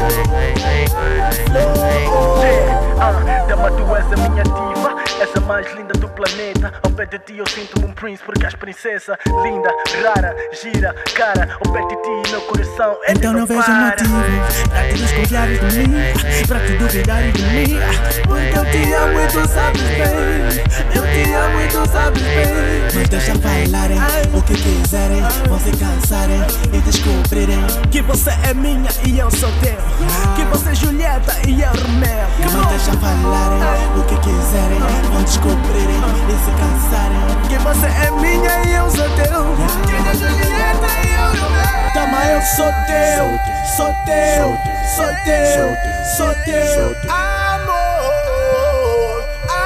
Ah, dama, tu és a minha diva, és a mais linda do planeta. Ao pé de ti eu sinto-me um príncipe, porque és princesa linda, rara, gira, cara. Ao pé de ti meu coração é então não vejo motivos pra te desconfiares de mim, pra te duvidares de mim. Porque eu te amo e tu sabes bem, eu te amo e tu sabes bem. Mas deixa falarem o que quiserem, vão se cansarem e descobrirem que você é minha e eu sou teu. Que você é Julieta e eu Romeu. Mas deixa falarem o que quiserem, vão descobrirem e se cansarem. Que você é minha e eu sou teu. Que é Julieta e eu Romeu. Tama, eu sou teu, sou teu, sou teu, sou teu. Amor,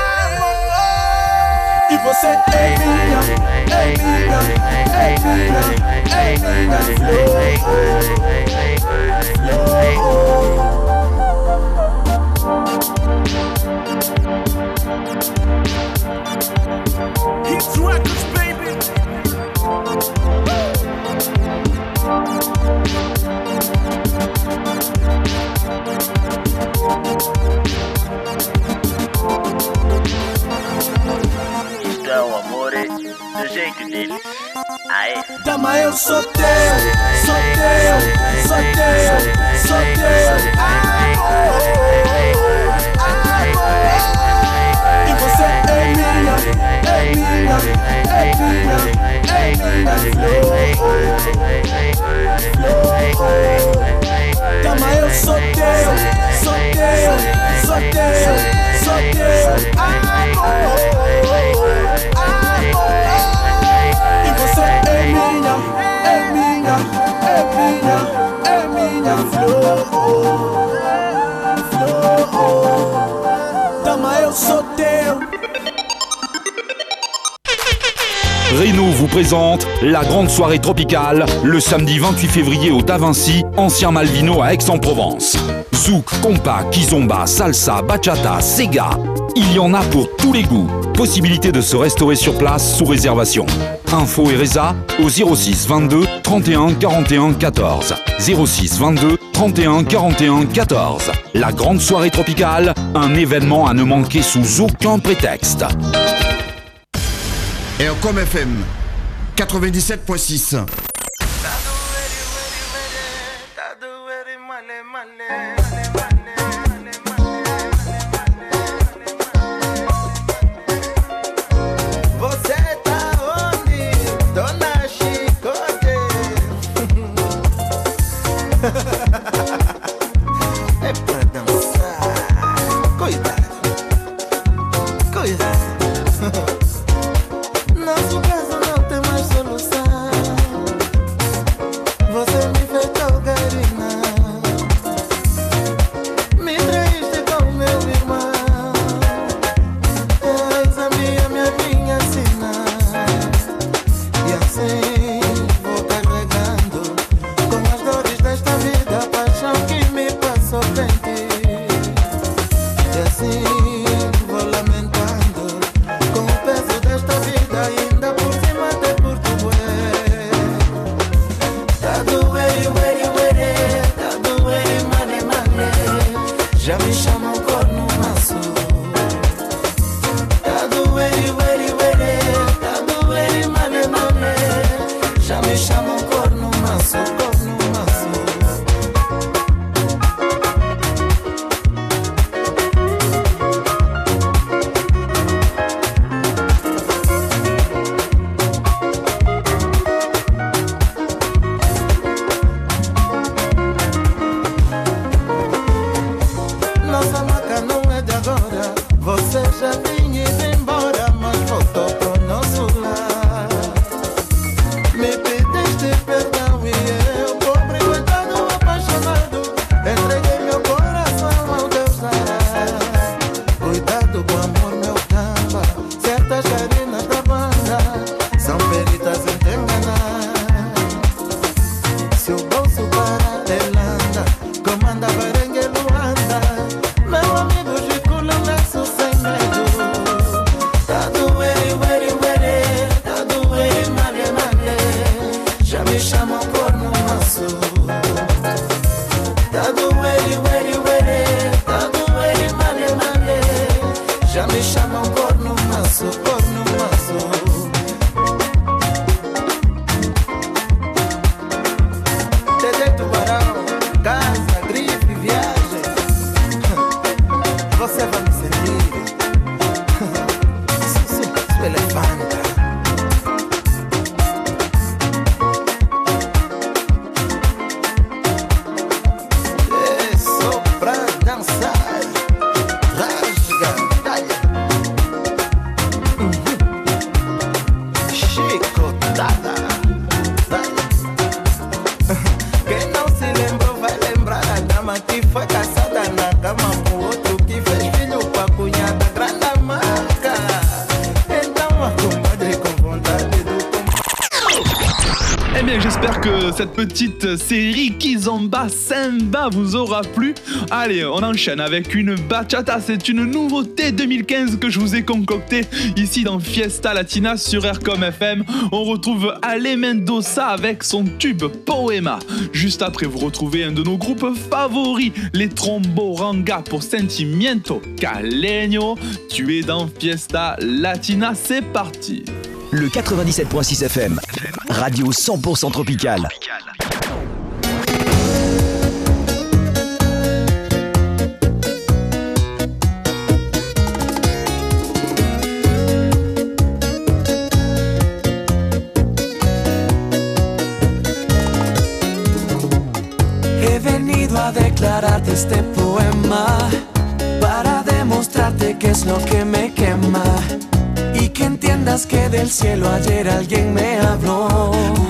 amor. E você é minha, é minha, é minha, é minha flor. Hits Records, baby. Então, amor, é do jeito deles. Aê. Tama, eu sou teu, sou teu, sou teu, sou teu. Amor, amor. E você é minha, é minha, é minha, é minha flor. Tama, eu sou teu, sou teu, sou teu, sou teu. Amor, amor. E você é minha, é minha, é minha, é minha flor. Flor. Tama, eu sou teu. Renault vous présente la grande soirée tropicale le samedi vingt-huit février au Davinci, ancien Malvino à Aix-en-Provence. Zouk, compa, kizomba, salsa, bachata, sega. Il y en a pour tous les goûts. Possibilité de se restaurer sur place sous réservation. Info et résa au zéro six vingt-deux trente et un quarante et un quatorze. zéro six vingt-deux trente et un quarante et un quatorze. La grande soirée tropicale, un événement à ne manquer sous aucun prétexte. Aircom F M quatre-vingt-dix-sept point six. É pra dançar. Cuidado, cuidado. Nosso caso não tem mais solução. Você me fez tão carina, me traíste com meu irmão. És a minha, minha, minha sina. E assim vou carregando com as dores desta vida, a paixão que me passou frente. E assim vou lamentando com o peso desta vida, ainda por bien, j'espère que cette petite série Kizomba Samba vous aura plu. Allez, on enchaîne avec une bachata. C'est une nouveauté deux mille quinze que je vous ai concoctée ici dans Fiesta Latina sur Aircom F M. On retrouve Ale Mendoza avec son tube Poema. Juste après, vous retrouvez un de nos groupes favoris, les Tromboranga pour Sentimiento Caleño. Tu es dans Fiesta Latina, c'est parti. Le quatre-vingt-dix-sept point six F M, radio cent pour cent tropicale. He venido a declararte este poema para demostrarte qué es lo que me quema. Y que entiendas que del cielo ayer alguien me habló,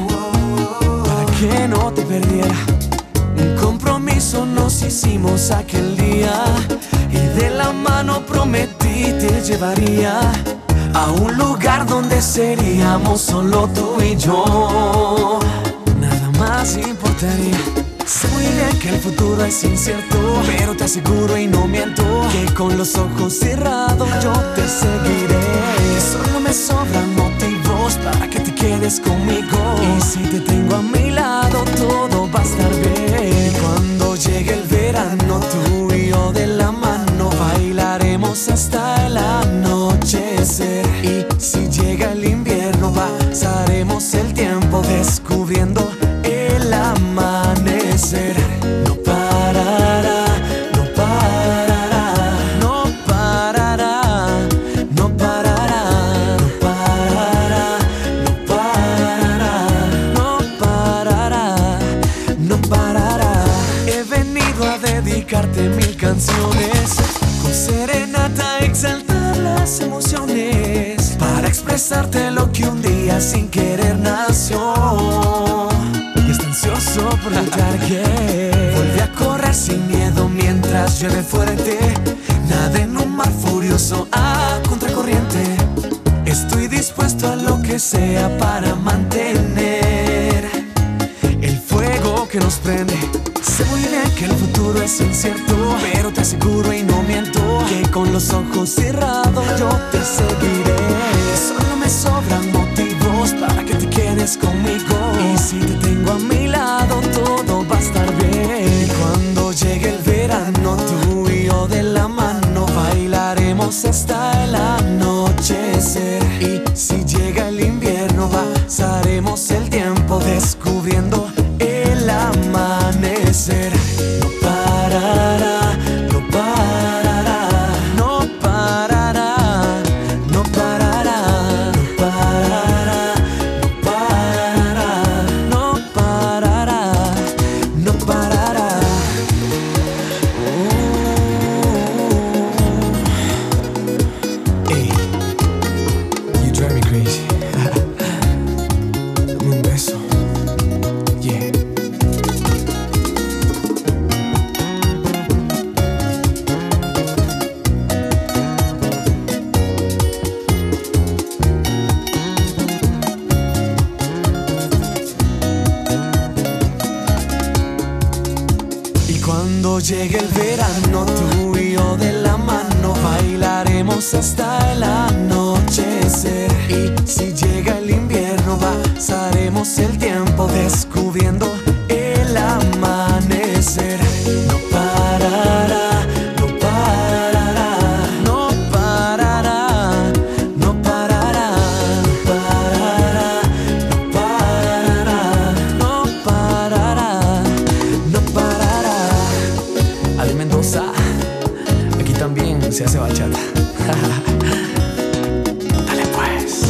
para que no te perdiera. Un compromiso nos hicimos aquel día, y de la mano prometí te llevaría a un lugar donde seríamos solo tú y yo. Nada más importaría. Sé muy bien que el futuro es incierto, pero te aseguro y no miento que con los ojos cerrados yo te seguiré. Solo me sobran motivos para que te quedes conmigo, y si te tengo a mi lado todo va a estar bien. Cuando llegue el verano tú y yo de la mano bailaremos hasta el anochecer, y si llega el invierno pasaremos el tiempo descubriendo el amanecer. No parará, no parará, no parará, no parará, no parará, no parará, no parará, no parará. He venido a dedicarte mil canciones, con serenata exaltar las emociones, para expresarte lo que un día sin querer nació. Ansioso por notar que vuelve a correr sin miedo mientras llueve fuerte. Nada en un mar furioso a contracorriente. Estoy dispuesto a lo que sea para mantener el fuego que nos prende. Sé muy bien que el futuro es incierto, pero te aseguro y no miento que con los ojos cerrados yo te seguiré. Solo me sobran motivos para que te quedes conmigo, y si te tengo a mi lado todo va a estar bien. Cuando llegue el verano tú y yo de la mano bailaremos hasta el anochecer, y si llega el invierno pasaremos el tiempo descubriendo el amanecer. No parará, no parará, no parará, no parará, no parará, no parará, no parará. Oh. Hey, you drive me crazy. Dame un beso. Yeah. Cuando llegue el verano tú y yo de la mano bailaremos hasta el anochecer, y si llega el invierno pasaremos el tiempo descubriendo el amanecer. No parará, no parará, no parará, no parará, no parará, no parará, no parará. Ale Mendoza, aquí también se hace bachata. Dale pues.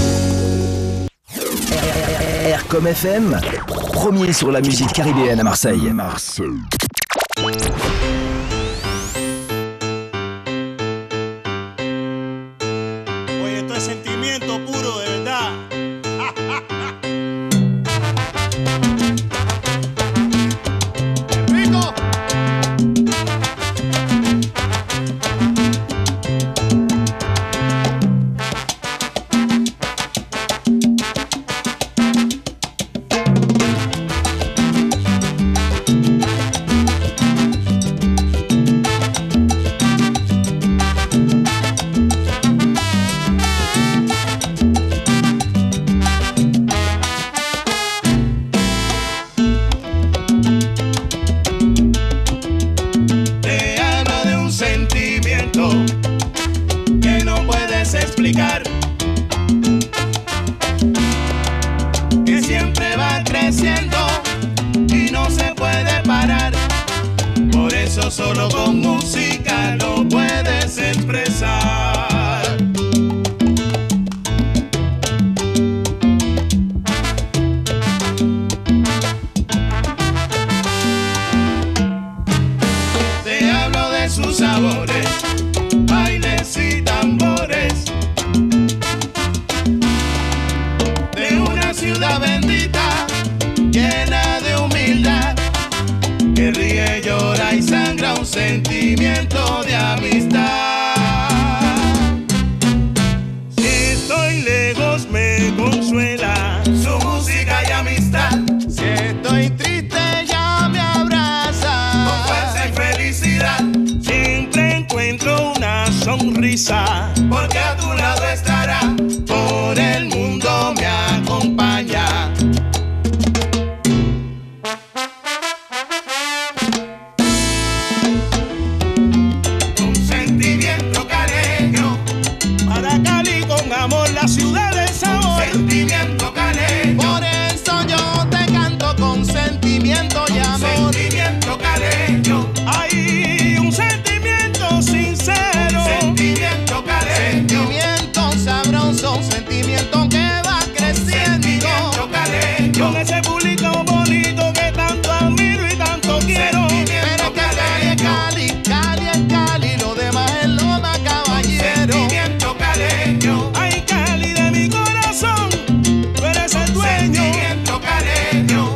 Aircom F M, premier sur la musique caribéenne à Marseille. Marseille. Oye, esto es sentimiento puro, de verdad. ¡Rico! vida bendita, llena de humildad, que ríe, llora y sangra un sentimiento de amistad. Si estoy lejos me consuela su música y amistad. Si estoy triste ya me abraza con fuerza y felicidad. Siempre encuentro una sonrisa porque a tu lado estará. Por el mundo me acompaña. Con sentimiento caleño, para Cali con amor, la ciudad del sabor. Sentimiento caleño, por eso yo te canto con sentimiento y amor. Sentimiento caleño, hay un sentimiento sincero. Sentimiento caleño, sentimiento sabroso, un sentimiento que va creciendo. Sentimiento caleño, con ese público bonito que tanto admiro y tanto quiero. Pero que Cali es Cali, Cali es Cali, lo demás es loma, caballero. Sentimiento caleño, ay Cali de mi corazón, tú eres el dueño. Sentimiento caleño.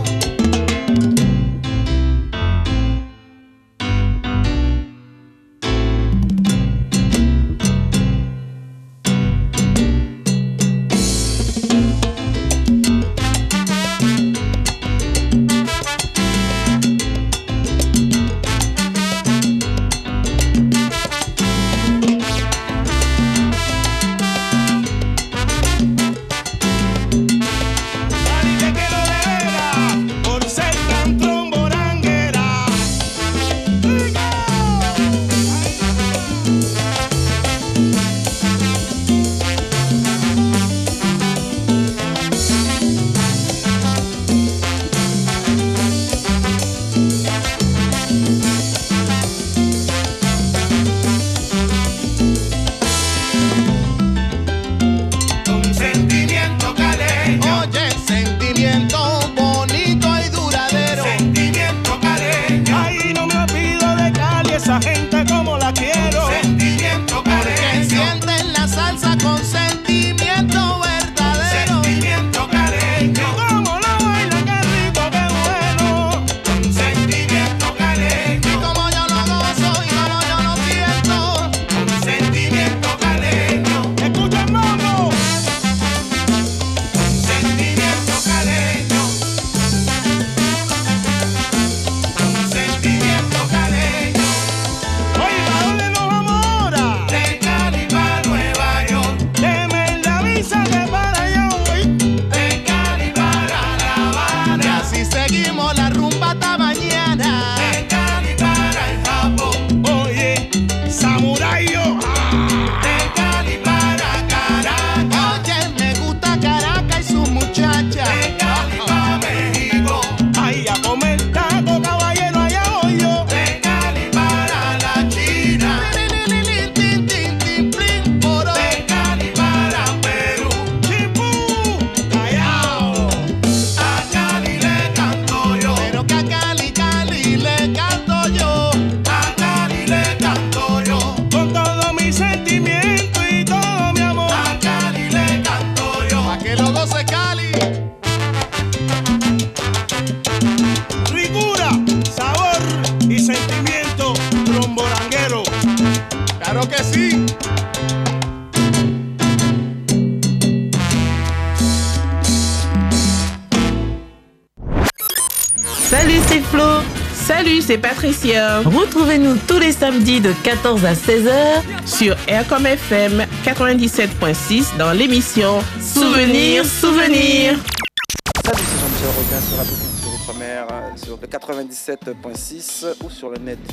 Salut, c'est Flo. Salut, c'est Patricia. Retrouvez-nous tous les samedis de quatorze à seize heures sur Aircom F M quatre-vingt-dix-sept point six dans l'émission Souvenirs, Souvenirs. Salut, c'est Jean-Michel Rodin sur Radio Culture Outre-mer, sur le quatre-vingt-dix-sept point six ou sur le net.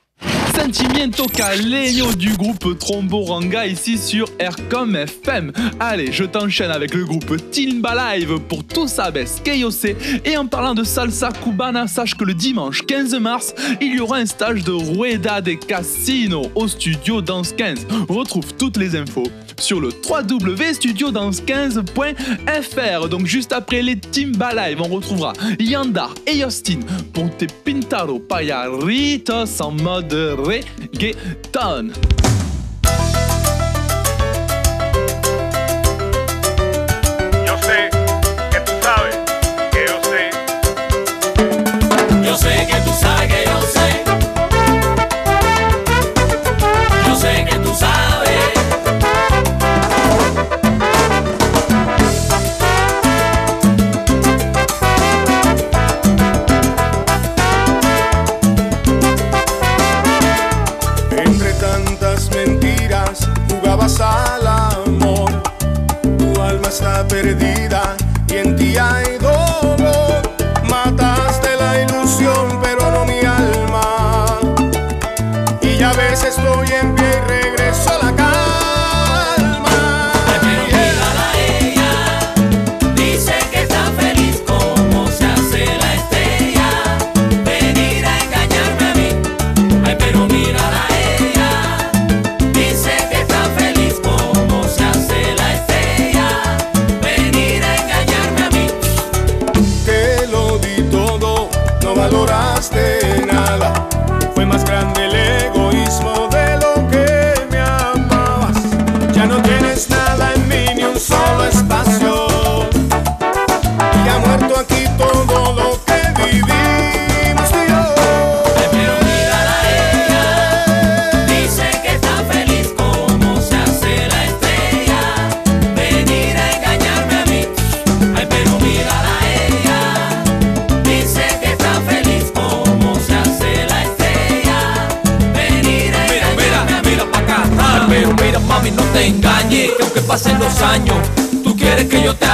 Sentimiento Caleño du groupe Tromboranga ici sur Aircom F M. Allez, je t'enchaîne avec le groupe Timba Live pour Tu Sabes Que Yo Sé. Et en parlant de salsa cubana, sache que le dimanche quinze mars, il y aura un stage de Rueda de Casino au studio Danse quinze. Retrouve toutes les infos sur le w w w point studio danse quinze point f r. Donc juste après les Timba Live, on retrouvera Yandar et Justin pour Te Pintado Payaritos en mode reggaeton. Yo sé que tú sabes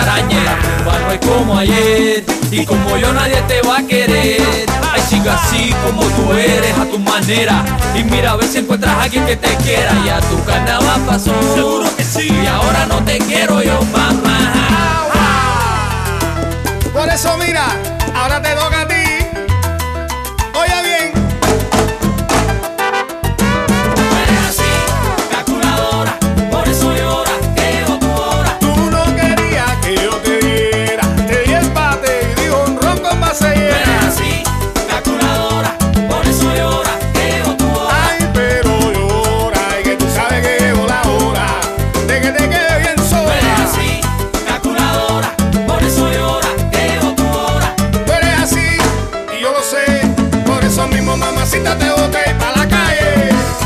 arañe. La rumba no es como ayer y como yo nadie te va a querer. Ay, sigue así como tú eres, a tu manera. Y mira a ver si encuentras a alguien que te quiera. Ya tu carnaval pasó, seguro que sí. Y ahora no te quiero yo, mamá. Por eso mira, ahora te toca a ti. Oye bien. Tú eres así, calculadora, por eso llora, que llegó tu hora. Tú no querías que yo te diera. Te di el bate y dijo un ron con base llena. Tú eres así, calculadora, por eso llora, que llegó tu hora. Ay, pero llora y que tú sabes que llegó la hora de que te quede bien sola. Tú eres así, calculadora, por eso llora. Mamacita, te boté pa' la calle.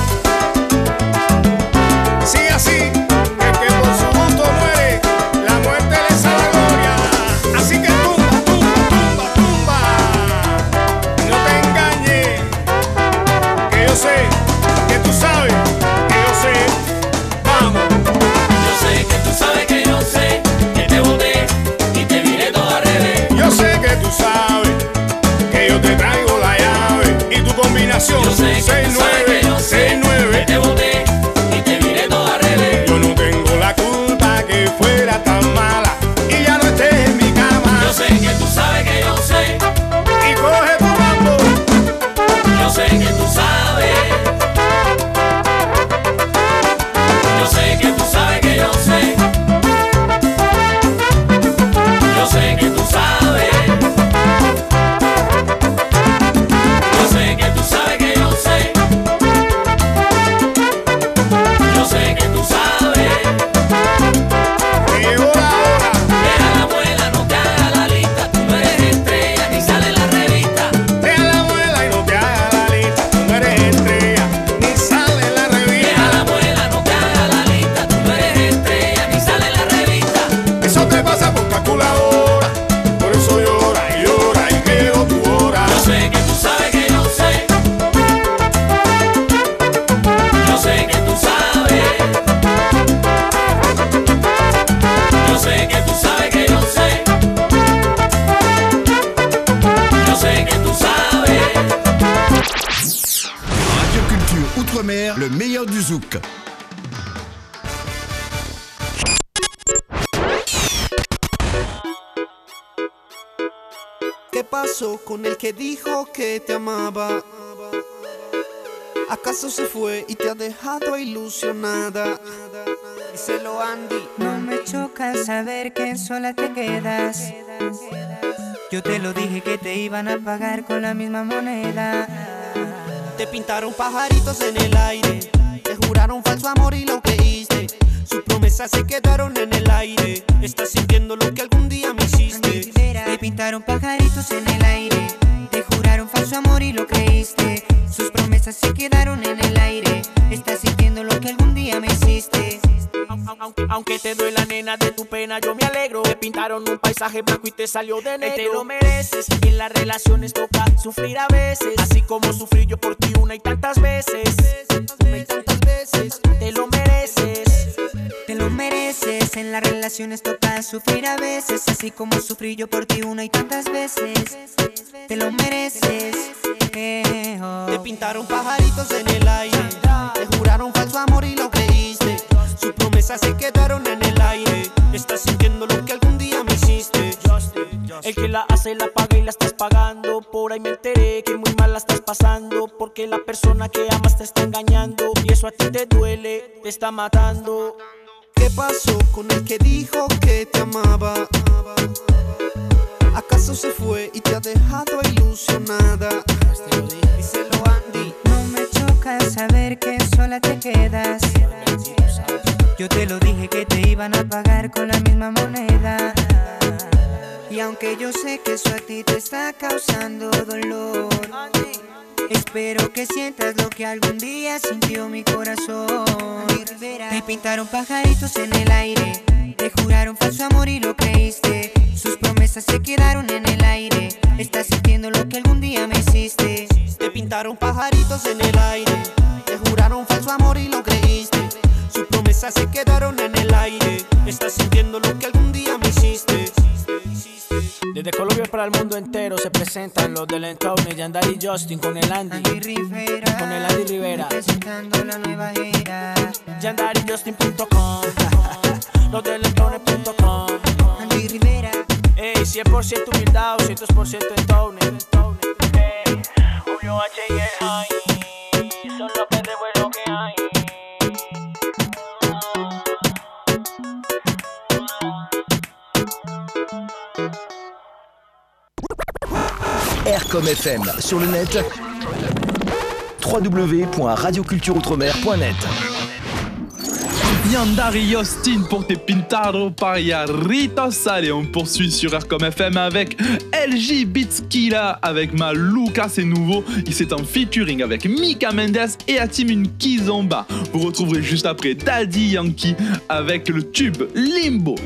Sigue así, que el que por su gusto muere, la muerte le sabe gloria. Así que tumba, tumba, tumba, tumba. No te engañes, que yo sé, que tú sabes, que yo sé. Vamos. Yo sé que tú sabes que yo sé, que te boté y te viré todo al revés. Yo sé que tú sabes, que yo te traigo la llave y tu combinación. Yo sé que seis nueve, seis nueve. te boté y te miré todo al revés. Yo no tengo la culpa que fuera tan mala y ya no estés en mi cama. Yo sé que tú sabes que yo sé y coge tu mambo. Yo sé que tú sabes. Yo sé que tú sabes que yo sé. Yo sé que tú sabes. Yo sé que tú sabes que yo sé. Yo sé que tú sabes. Llegó la hora. Deja la muela, no te hagas la lista. Tú no eres estrella ni sale en la revista. Deja la muela y no te hagas la lista. Tú no eres estrella ni sale en la revista. Deja la muela, no te hagas la lista. Tú no eres estrella ni sale en la revista. Eso te pasa por calculadora. Por eso llora y llora y que llegó tu hora. Yo sé que tú sabes que yo sé. Yo sé que tú sabes. Yo sé que tú sabes que yo sé. Yo sé que tú sabes. Radio Culture Outre-mer, le meilleur du zouk. ¿Qué pasó con el que dijo que te amaba? ¿Acaso se fue y te ha dejado ilusionada? Díselo, Andy. No me choca saber que sola te quedas. Yo te lo dije que te iban a pagar con la misma moneda. Te pintaron pajaritos en el aire, te juraron falso amor y lo creíste. Sus promesas se quedaron en el aire. Estás sintiendo lo que algún día me hiciste. Te pintaron pajaritos en el aire, te juraron falso amor y lo creíste. Sus promesas se quedaron en el aire. Estás sintiendo lo que algún día me hiciste. Aunque, aunque te duela, nena, de tu pena yo me alegro. Te pintaron un paisaje blanco y te salió de negro. Te lo mereces, y en las relaciones toca sufrir a veces. Así como sufrí yo por ti una y tantas veces. Una y tantas veces, te lo mereces. Te lo mereces, en las relaciones toca sufrir a veces. Así como sufrí yo por ti una y tantas veces. Te lo mereces. Eh, oh. Te pintaron pajaritos en el aire, te juraron falso amor y lo creíste. Sus promesas se quedaron en el aire. Estás sintiendo lo que algún día me hiciste. El que la hace la paga y la estás pagando. Por ahí me enteré que muy mal la estás pasando, porque la persona que amas te está engañando. Y eso a ti te duele, te está matando. ¿Qué pasó con el que dijo que te amaba? ¿Acaso se fue y te ha dejado ilusionada? Díselo, Andy. No me choca saber que sola te quedas. Yo te lo dije que te iban a pagar con la misma moneda. Y aunque yo sé que eso a ti te está causando dolor, espero que sientas lo que algún día sintió mi corazón. Te pintaron pajaritos en el aire, te juraron falso amor y lo creíste. Sus promesas se quedaron en el aire. Estás sintiendo lo que algún día me hiciste. Te pintaron pajaritos en el aire, te juraron falso amor y lo creíste. Sus promesas se quedaron en el aire. Estás sintiendo lo que algún día me hiciste. de Colombia para el mundo entero se presentan los del Entourage, Yandari y Justin con el Andy, Andy Rivera, con el Andy Rivera, presentando la nueva era. Yandari Justin punto com, los del Entourage punto com, Andy Rivera. Ey, cien por ciento humildad, doscientos por ciento Entourage. Ey, Julio H y el High, son los perros lo que hay. Aircom F M sur le net, w w w point radio culture outremer point net. Yandari Justin pour tes Pintado Pariaritos. Allez, on poursuit sur Aircom F M avec L J Bitskila avec Maluka, c'est nouveau. Il s'est en featuring avec Mika Mendes et Atimun Kizomba. Vous retrouverez juste après Daddy Yankee avec le tube Limbo.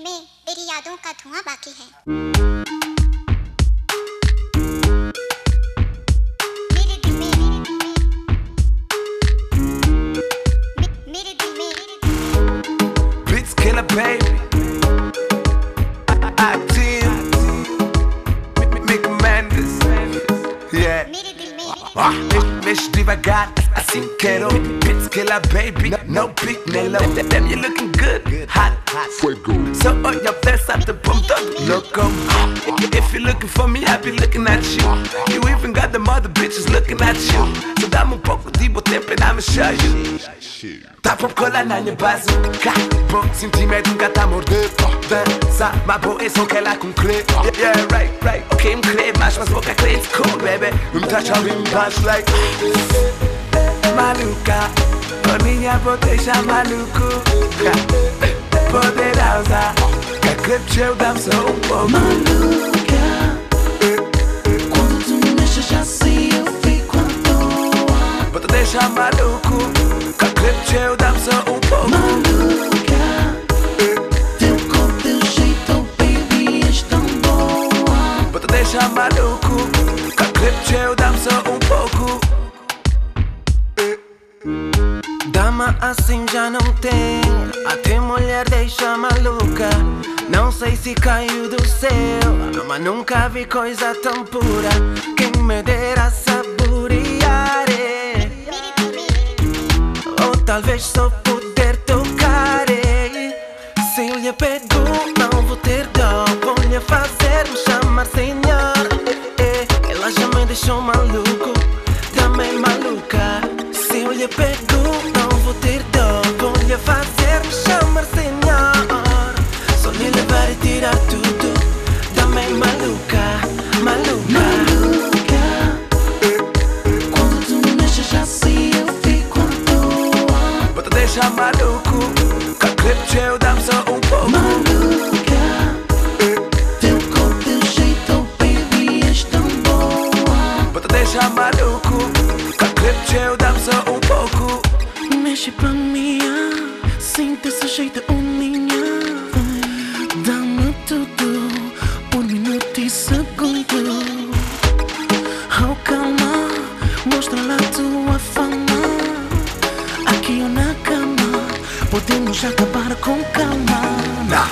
Killer baby, I, I team, Mick Mendes, yeah. Ah, mexe devagar, assim quero. Bitch killer baby, no big mellow. Damn, you looking good, hot, fuego. So on your face at the pump up, loco. If you're looking for me, I be looking at you. You even got them other bitches looking at you. So dá-me um pouco de bom tempo and I'ma show you. Tá pop cola na minha bazuca. Bom, senti medo, nunca tá morder. Dança, mas boa é só que ela com crê. Yeah, right, right. Ok, me crê, mas mas boca crê, it's cool, baby. Me tá chovendo embaixo, like maluca, a minha boteja maluco. Poderosa, que a clipe eu dá-me só um pouco. Maluca, quando tu me mexes já sei, eu fico à toa. Vou te deixar maluco, que a clipe eu dá-me só um pouco. Maluca, teu corpo, teu jeito, baby, és tão boa. Vou te deixar maluco, que a clipe eu dá-me só um pouco. Dama assim já não tem, até mulher deixa maluca. Não sei se caiu do céu, mas nunca vi coisa tão pura. Quem me dera saborear, é. Ou talvez só poder tocar, é. Se eu lhe pego, não vou ter dó. Vou lhe fazer me chamar senhor, é. Ela já me deixou maluco, também maluca. Se eu lhe pego, não vou ter dó. Vou lhe fazer me chamar senhor. Só lhe levar e tirar tudo. Também maluca, maluca. Maluca, quando tu me mexes já sei, eu fico à toa. Vou te deixar maluco, que a clipe eu dá-me só um pouco. Maluca, teu corpo, teu jeito, baby, és tão boa. Vou te deixar maluco, que a clipe eu dá-me só um pouco. Mexe pra mim, sinta esse jeito uninha. Dá-me tudo, por minuto e segundo. Oh, calma, mostra lá tua fama. Aqui ou na cama, podemos acabar com calma. Nah.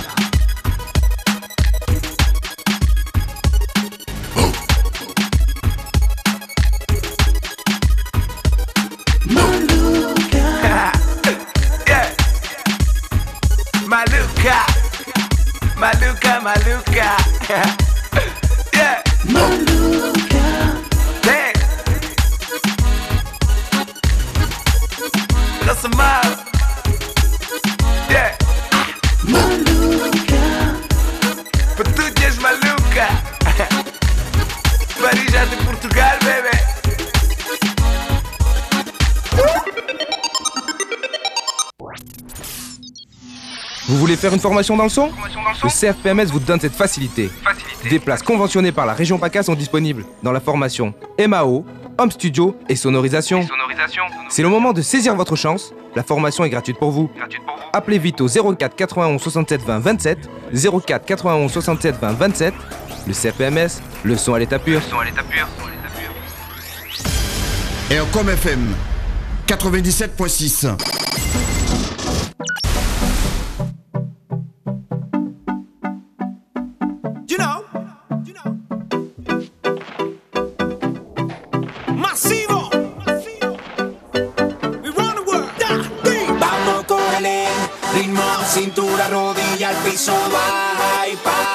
Maluca, maluca, yeah, maluca, dang, that's a mile, yeah, maluca, para tu és maluca, Paris já de Portugal, baby. Vous voulez faire une formation dans le son ? Le C F P M S vous donne cette facilité. Des places conventionnées par la région PACA sont disponibles dans la formation M A O, Home Studio et sonorisation. C'est le moment de saisir votre chance. La formation est gratuite pour vous. Appelez vite au zéro quatre quatre-vingt-onze soixante-sept vingt vingt-sept, zéro quatre quatre-vingt-onze soixante-sept vingt vingt-sept. Le C F P M S, le son à l'état pur. Aircom F M quatre-vingt-dix-sept point six. You know,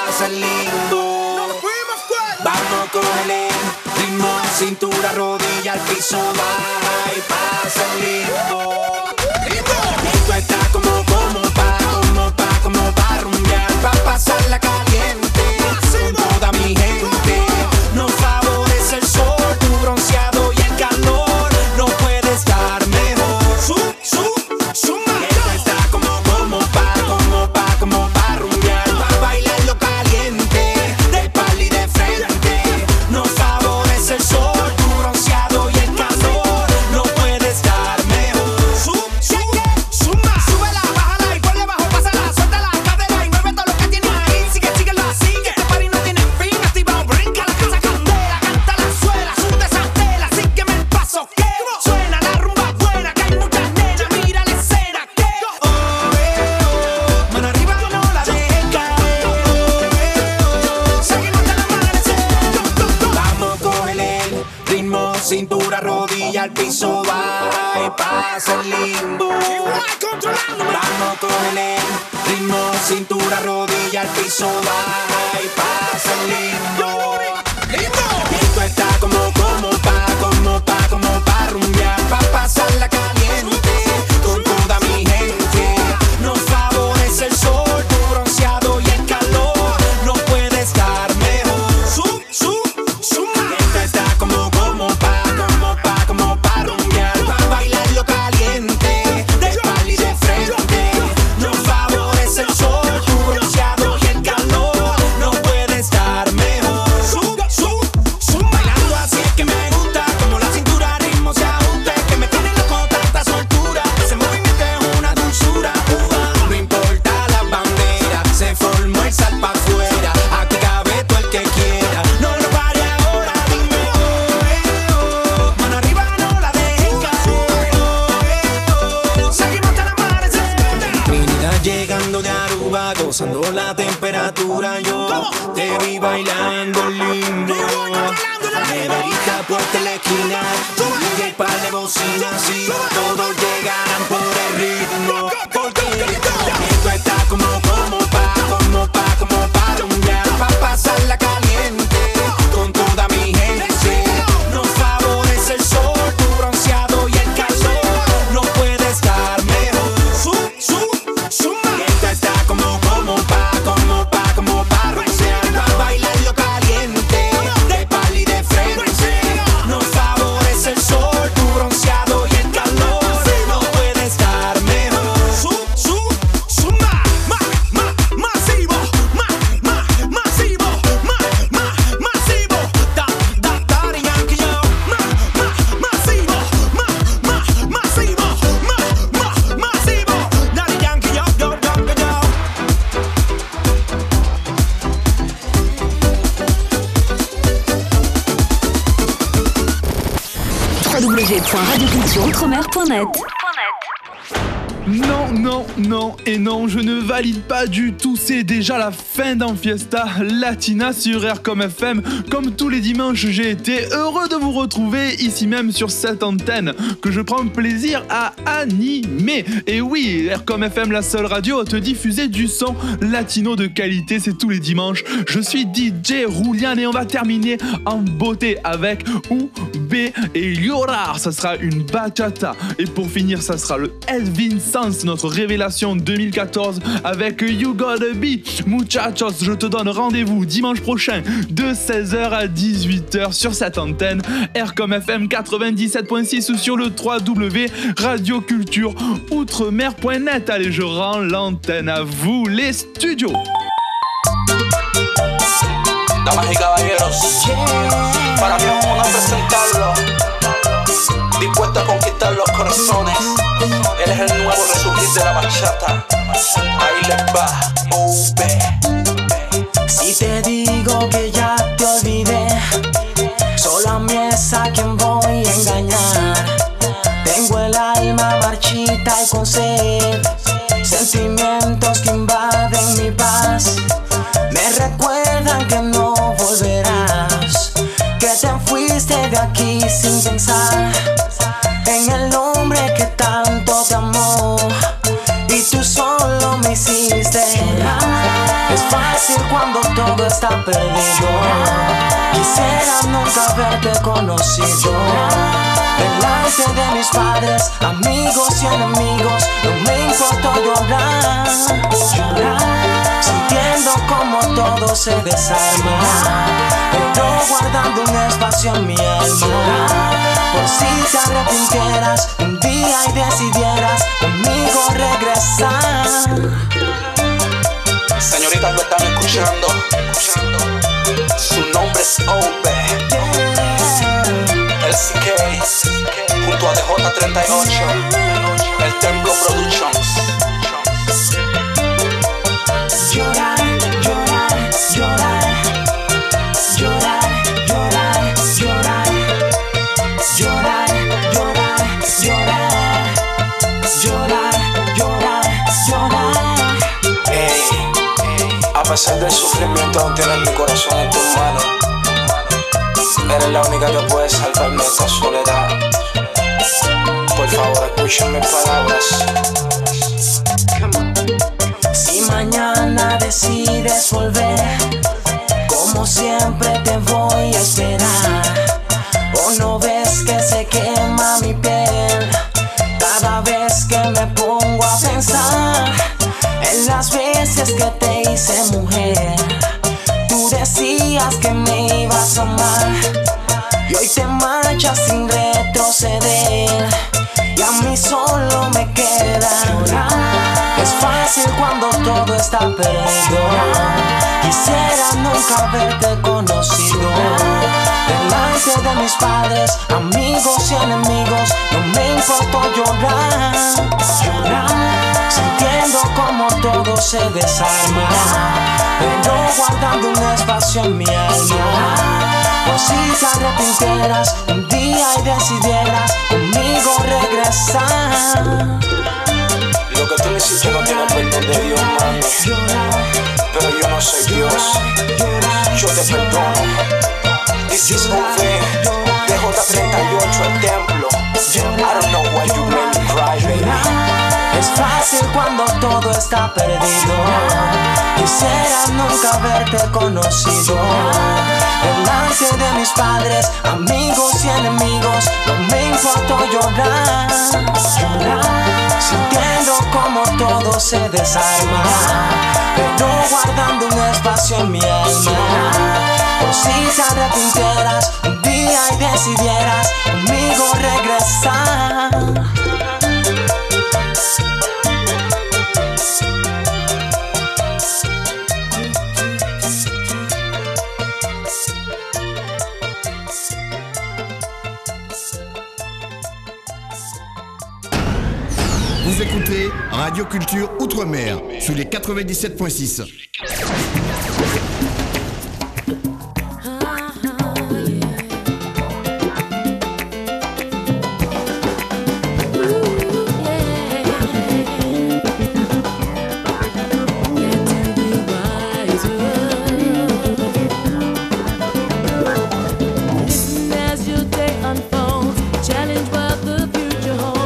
pasa el limbo. Vamos con el ritmo, cintura, rodilla, al piso, baja y pasa el limbo. Esto está como, como pa, como pa, como pa rumbear, pa pasarla caliente con toda mi gente. Nos favorece el sol, tu bronceado y el calor, no puede estar mejor. Su, su, suma. Esto está como, como pa, como pa, como pa rumbear, pa bailarlo caliente, de pal y de frente. Nos favorece el sol, tu bronceado y el calor, no puede estar mejor. Su, su, suma. Súbela, bájala y ponle bajo, pásala, suelta la cadera y mueve todo lo que tienes ahí. Sigue, síguelo así, que este party no tiene fin. Activa, brinca la casa candela, canta la suela, sube esa tela, sígueme el paso que suena la rumba buena, que hay muchas nenas, mira la escena que oh, eh, oh, mano arriba no la dejes caer, oh, eh, oh, seguimos hasta el amanecer. Vamos, cógele el ritmo, cintura, rodilla, al piso, baja y pasa el limbo. Vamos, cógele el ritmo, cintura, rodilla, al piso, baja y pasa el limbo. Esto está como, como pa, como pa, como pa rumbear, pa pasarla caliente con toda mi gente. Nos favorece el sol, tu bronceado y el calor, no puede estar mejor. Su, su, suma. Esto está como, como pa, como pa, como pa rumbear, pa bailarlo caliente, de espalda y de frente. Nos favorece el sol, tu bronceado y el calor, no puede estar mejor. Su, su, suma. Bailando así es que me gusta, como la cintura ritmo se ajuste, que me tiene loco tanta soltura, ese movimiento es una dulzura. Uva, no importa la bandera, se formó el sal pa' afuera, aquí cabe todo el que quiera. No lo pare ahora, dime oh, eh, oh, mano arriba no la dejes caer, oh, eh, oh, seguimos hasta el amanecer. Mi niña llegando de Aruba, gozando la temperatura, yo te vi bailando lindo. Neverita por la esquina, y el par de bocinas y todos llegarán por el ritmo. Porque esto está como, como pa, como pa, como pa rumbear, pa pasarla caliente con toda mi gente. Nos favorece el sol, tu bronceado y el calor, no puede estar mejor. Su, su, suma. Esto está como, como pa, como pa, como pa rumbear, pa bailarlo caliente, de pal y de frente. Nos favorece el sol, tu bronceado y el calor, no puede estar mejor. Su, su, suma. Ma, ma, masivo, ma, ma, masivo, ma, ma, masivo. Da, da, Daddy Yankee, yo. Ma, ma, masivo, ma, ma, masivo, ma, ma, masivo. Daddy Yankee, yo, yo, yo, yo, yo. w w w point radio culture outre-mer point net. Non, non, non et non, je ne valide pas du tout. C'est déjà la fin d'un Fiesta Latina sur Aircom F M. Comme tous les dimanches, j'ai été heureux de vous retrouver ici même sur cette antenne que je prends plaisir à animer. Et oui, Aircom F M, la seule radio à te diffuser du son latino de qualité. C'est tous les dimanches. Je suis D J Roulian et on va terminer en beauté avec U B et Llorar. Ça sera une bachata. Et pour finir, ça sera le Elvin Sans, notre révélation deux mille quatorze avec You Gotta Be. Muchachos, je te donne rendez-vous dimanche prochain de seize heures à dix-huit heures sur cette antenne Aircom F M quatre-vingt-dix-sept point six ou sur le w w w point radio culture outre-mer point net. Allez, je rends l'antenne à vous, les studios. Damas y caballeros, para mí es un honor presentarlo, dispuesto a conquistar los corazones. Él es el nuevo resurgir de la bachata. Ahí les va, move. Si te digo que ya te olvidé, solo a mí es a quien voy a engañar. Tengo el alma marchita y con sed, sentimientos que invaden mi paz. Me recuerdan que no volverás, que te fuiste de aquí sin pensar en el hombre que tanto te amó y tú solo me hiciste llorar. Es fácil cuando todo está perdido. Quisiera nunca haberte conocido. Delante de mis padres, amigos y enemigos, no me importó llorar, llorar, sintiendo como todo se desarma, pero guardando un espacio en mi alma. Por si te arrepintieras un día y decidieras conmigo regresar. Señoritas lo están escuchando, escuchando. Su nombre es Obe, el C K, junto a D J treinta y ocho, el Templo Productions. Llorar, llorar, llorar, llorar, llorar, llorar, llorar, llorar, llorar, llorar, llorar, llorar. Ey, a pesar del sufrimiento aún tienes mi corazón en tus manos. Eres la única que puede salvarme de esta soledad. Por favor, escuchen mis palabras. Si mañana decides volver, como siempre te voy a esperar. ¿O no ves que se quema mi piel cada vez que me pongo a pensar en las veces que te hice mujer? Tú decías que me ibas a amar y hoy te marchas sin retroceder, y a mí solo me queda llorar. Es fácil cuando todo está perdido. Quisiera nunca haberte conocido. Delante de mis padres, amigos y enemigos, no me importó llorar, llorar, sintiendo como todo se desarma, pero guardando un espacio en mi alma. Por si te arrepintieras un día y decidieras conmigo regresar. Lo que tú me hiciste no tiene perdón de Dios, mami. Pero yo no soy Dios. Yo te perdono. This is Ove, D J treinta y ocho, el Templo. I don't know why you made me cry, baby. Es fácil cuando todo está perdido. Quisiera nunca haberte conocido. Delante de mis padres, amigos y enemigos, no me importó llorar, llorar, sintiendo como todo se desarma, pero guardando un espacio en mi alma. Por si te arrepintieras un día y decidieras conmigo regresar. Vous écoutez Radio Culture Outre-mer sur les quatre-vingt-dix-sept point six.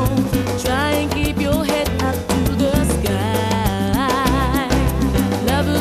Love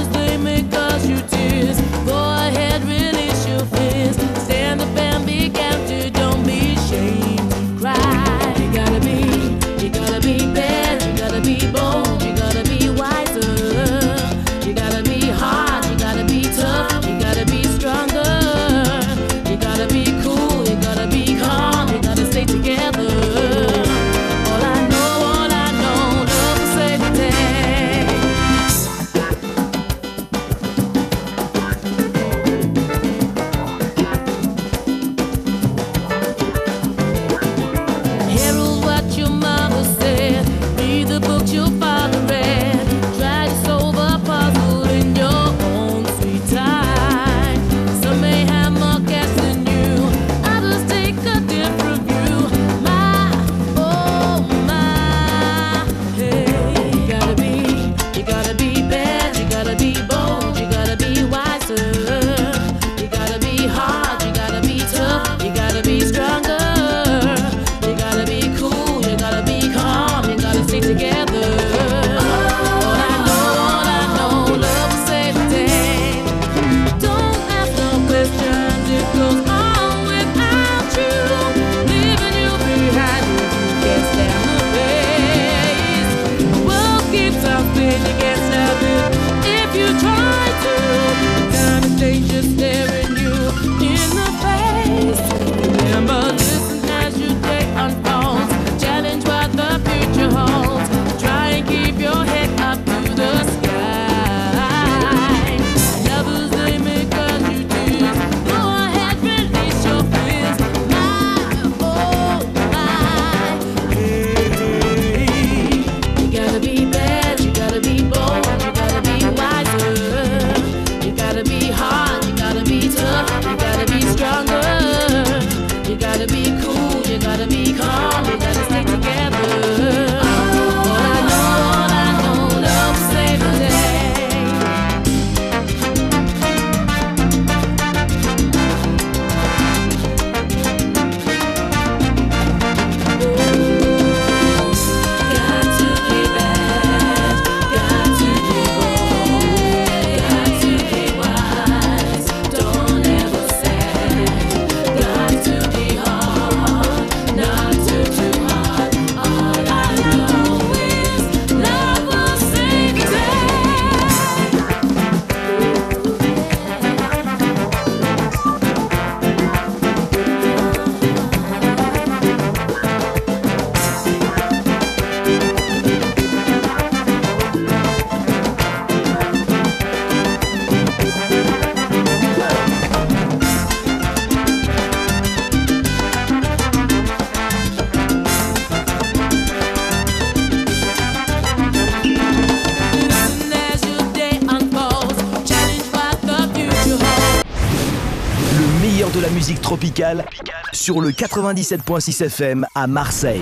meilleur de la musique tropicale sur le quatre-vingt-dix-sept point six F M à Marseille.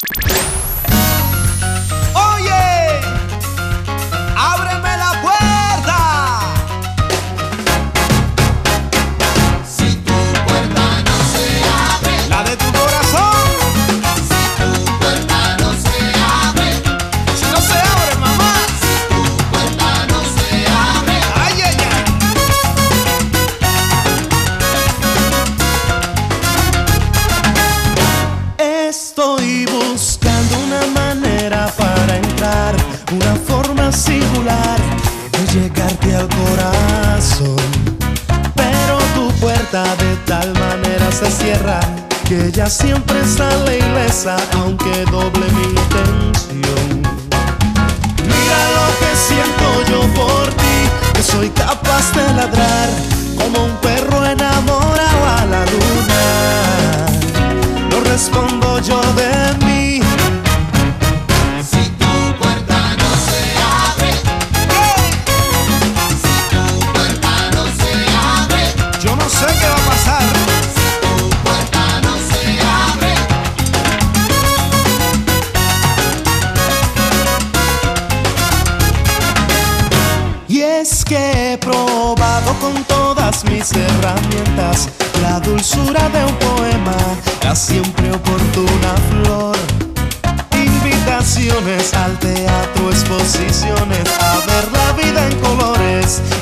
Oye, ábreme la puerta. Si tu puerta no se abre, la de tu corazón. Si tu puerta no se abre, si no se abre, mamá. Si tu puerta no se abre, ay, ay, ay. Estoy buscando una manera para entrar, una forma singular de llegarte al corazón. Pero tu puerta de tal manera se cierra que ella siempre sale ilesa, aunque doble mi intención. Mira lo que siento yo por ti, que soy capaz de ladrar como un perro enamorado a la luna. No respondo yo de mí. Si tu puerta no se abre, ¿qué? Si tu puerta no se abre, yo no sé qué va a pasar. Si tu puerta no se abre. Y es que he probado con todas mis herramientas la dulzura de un poema, la siempre oportuna flor. Invitaciones al teatro, exposiciones, a ver la vida en colores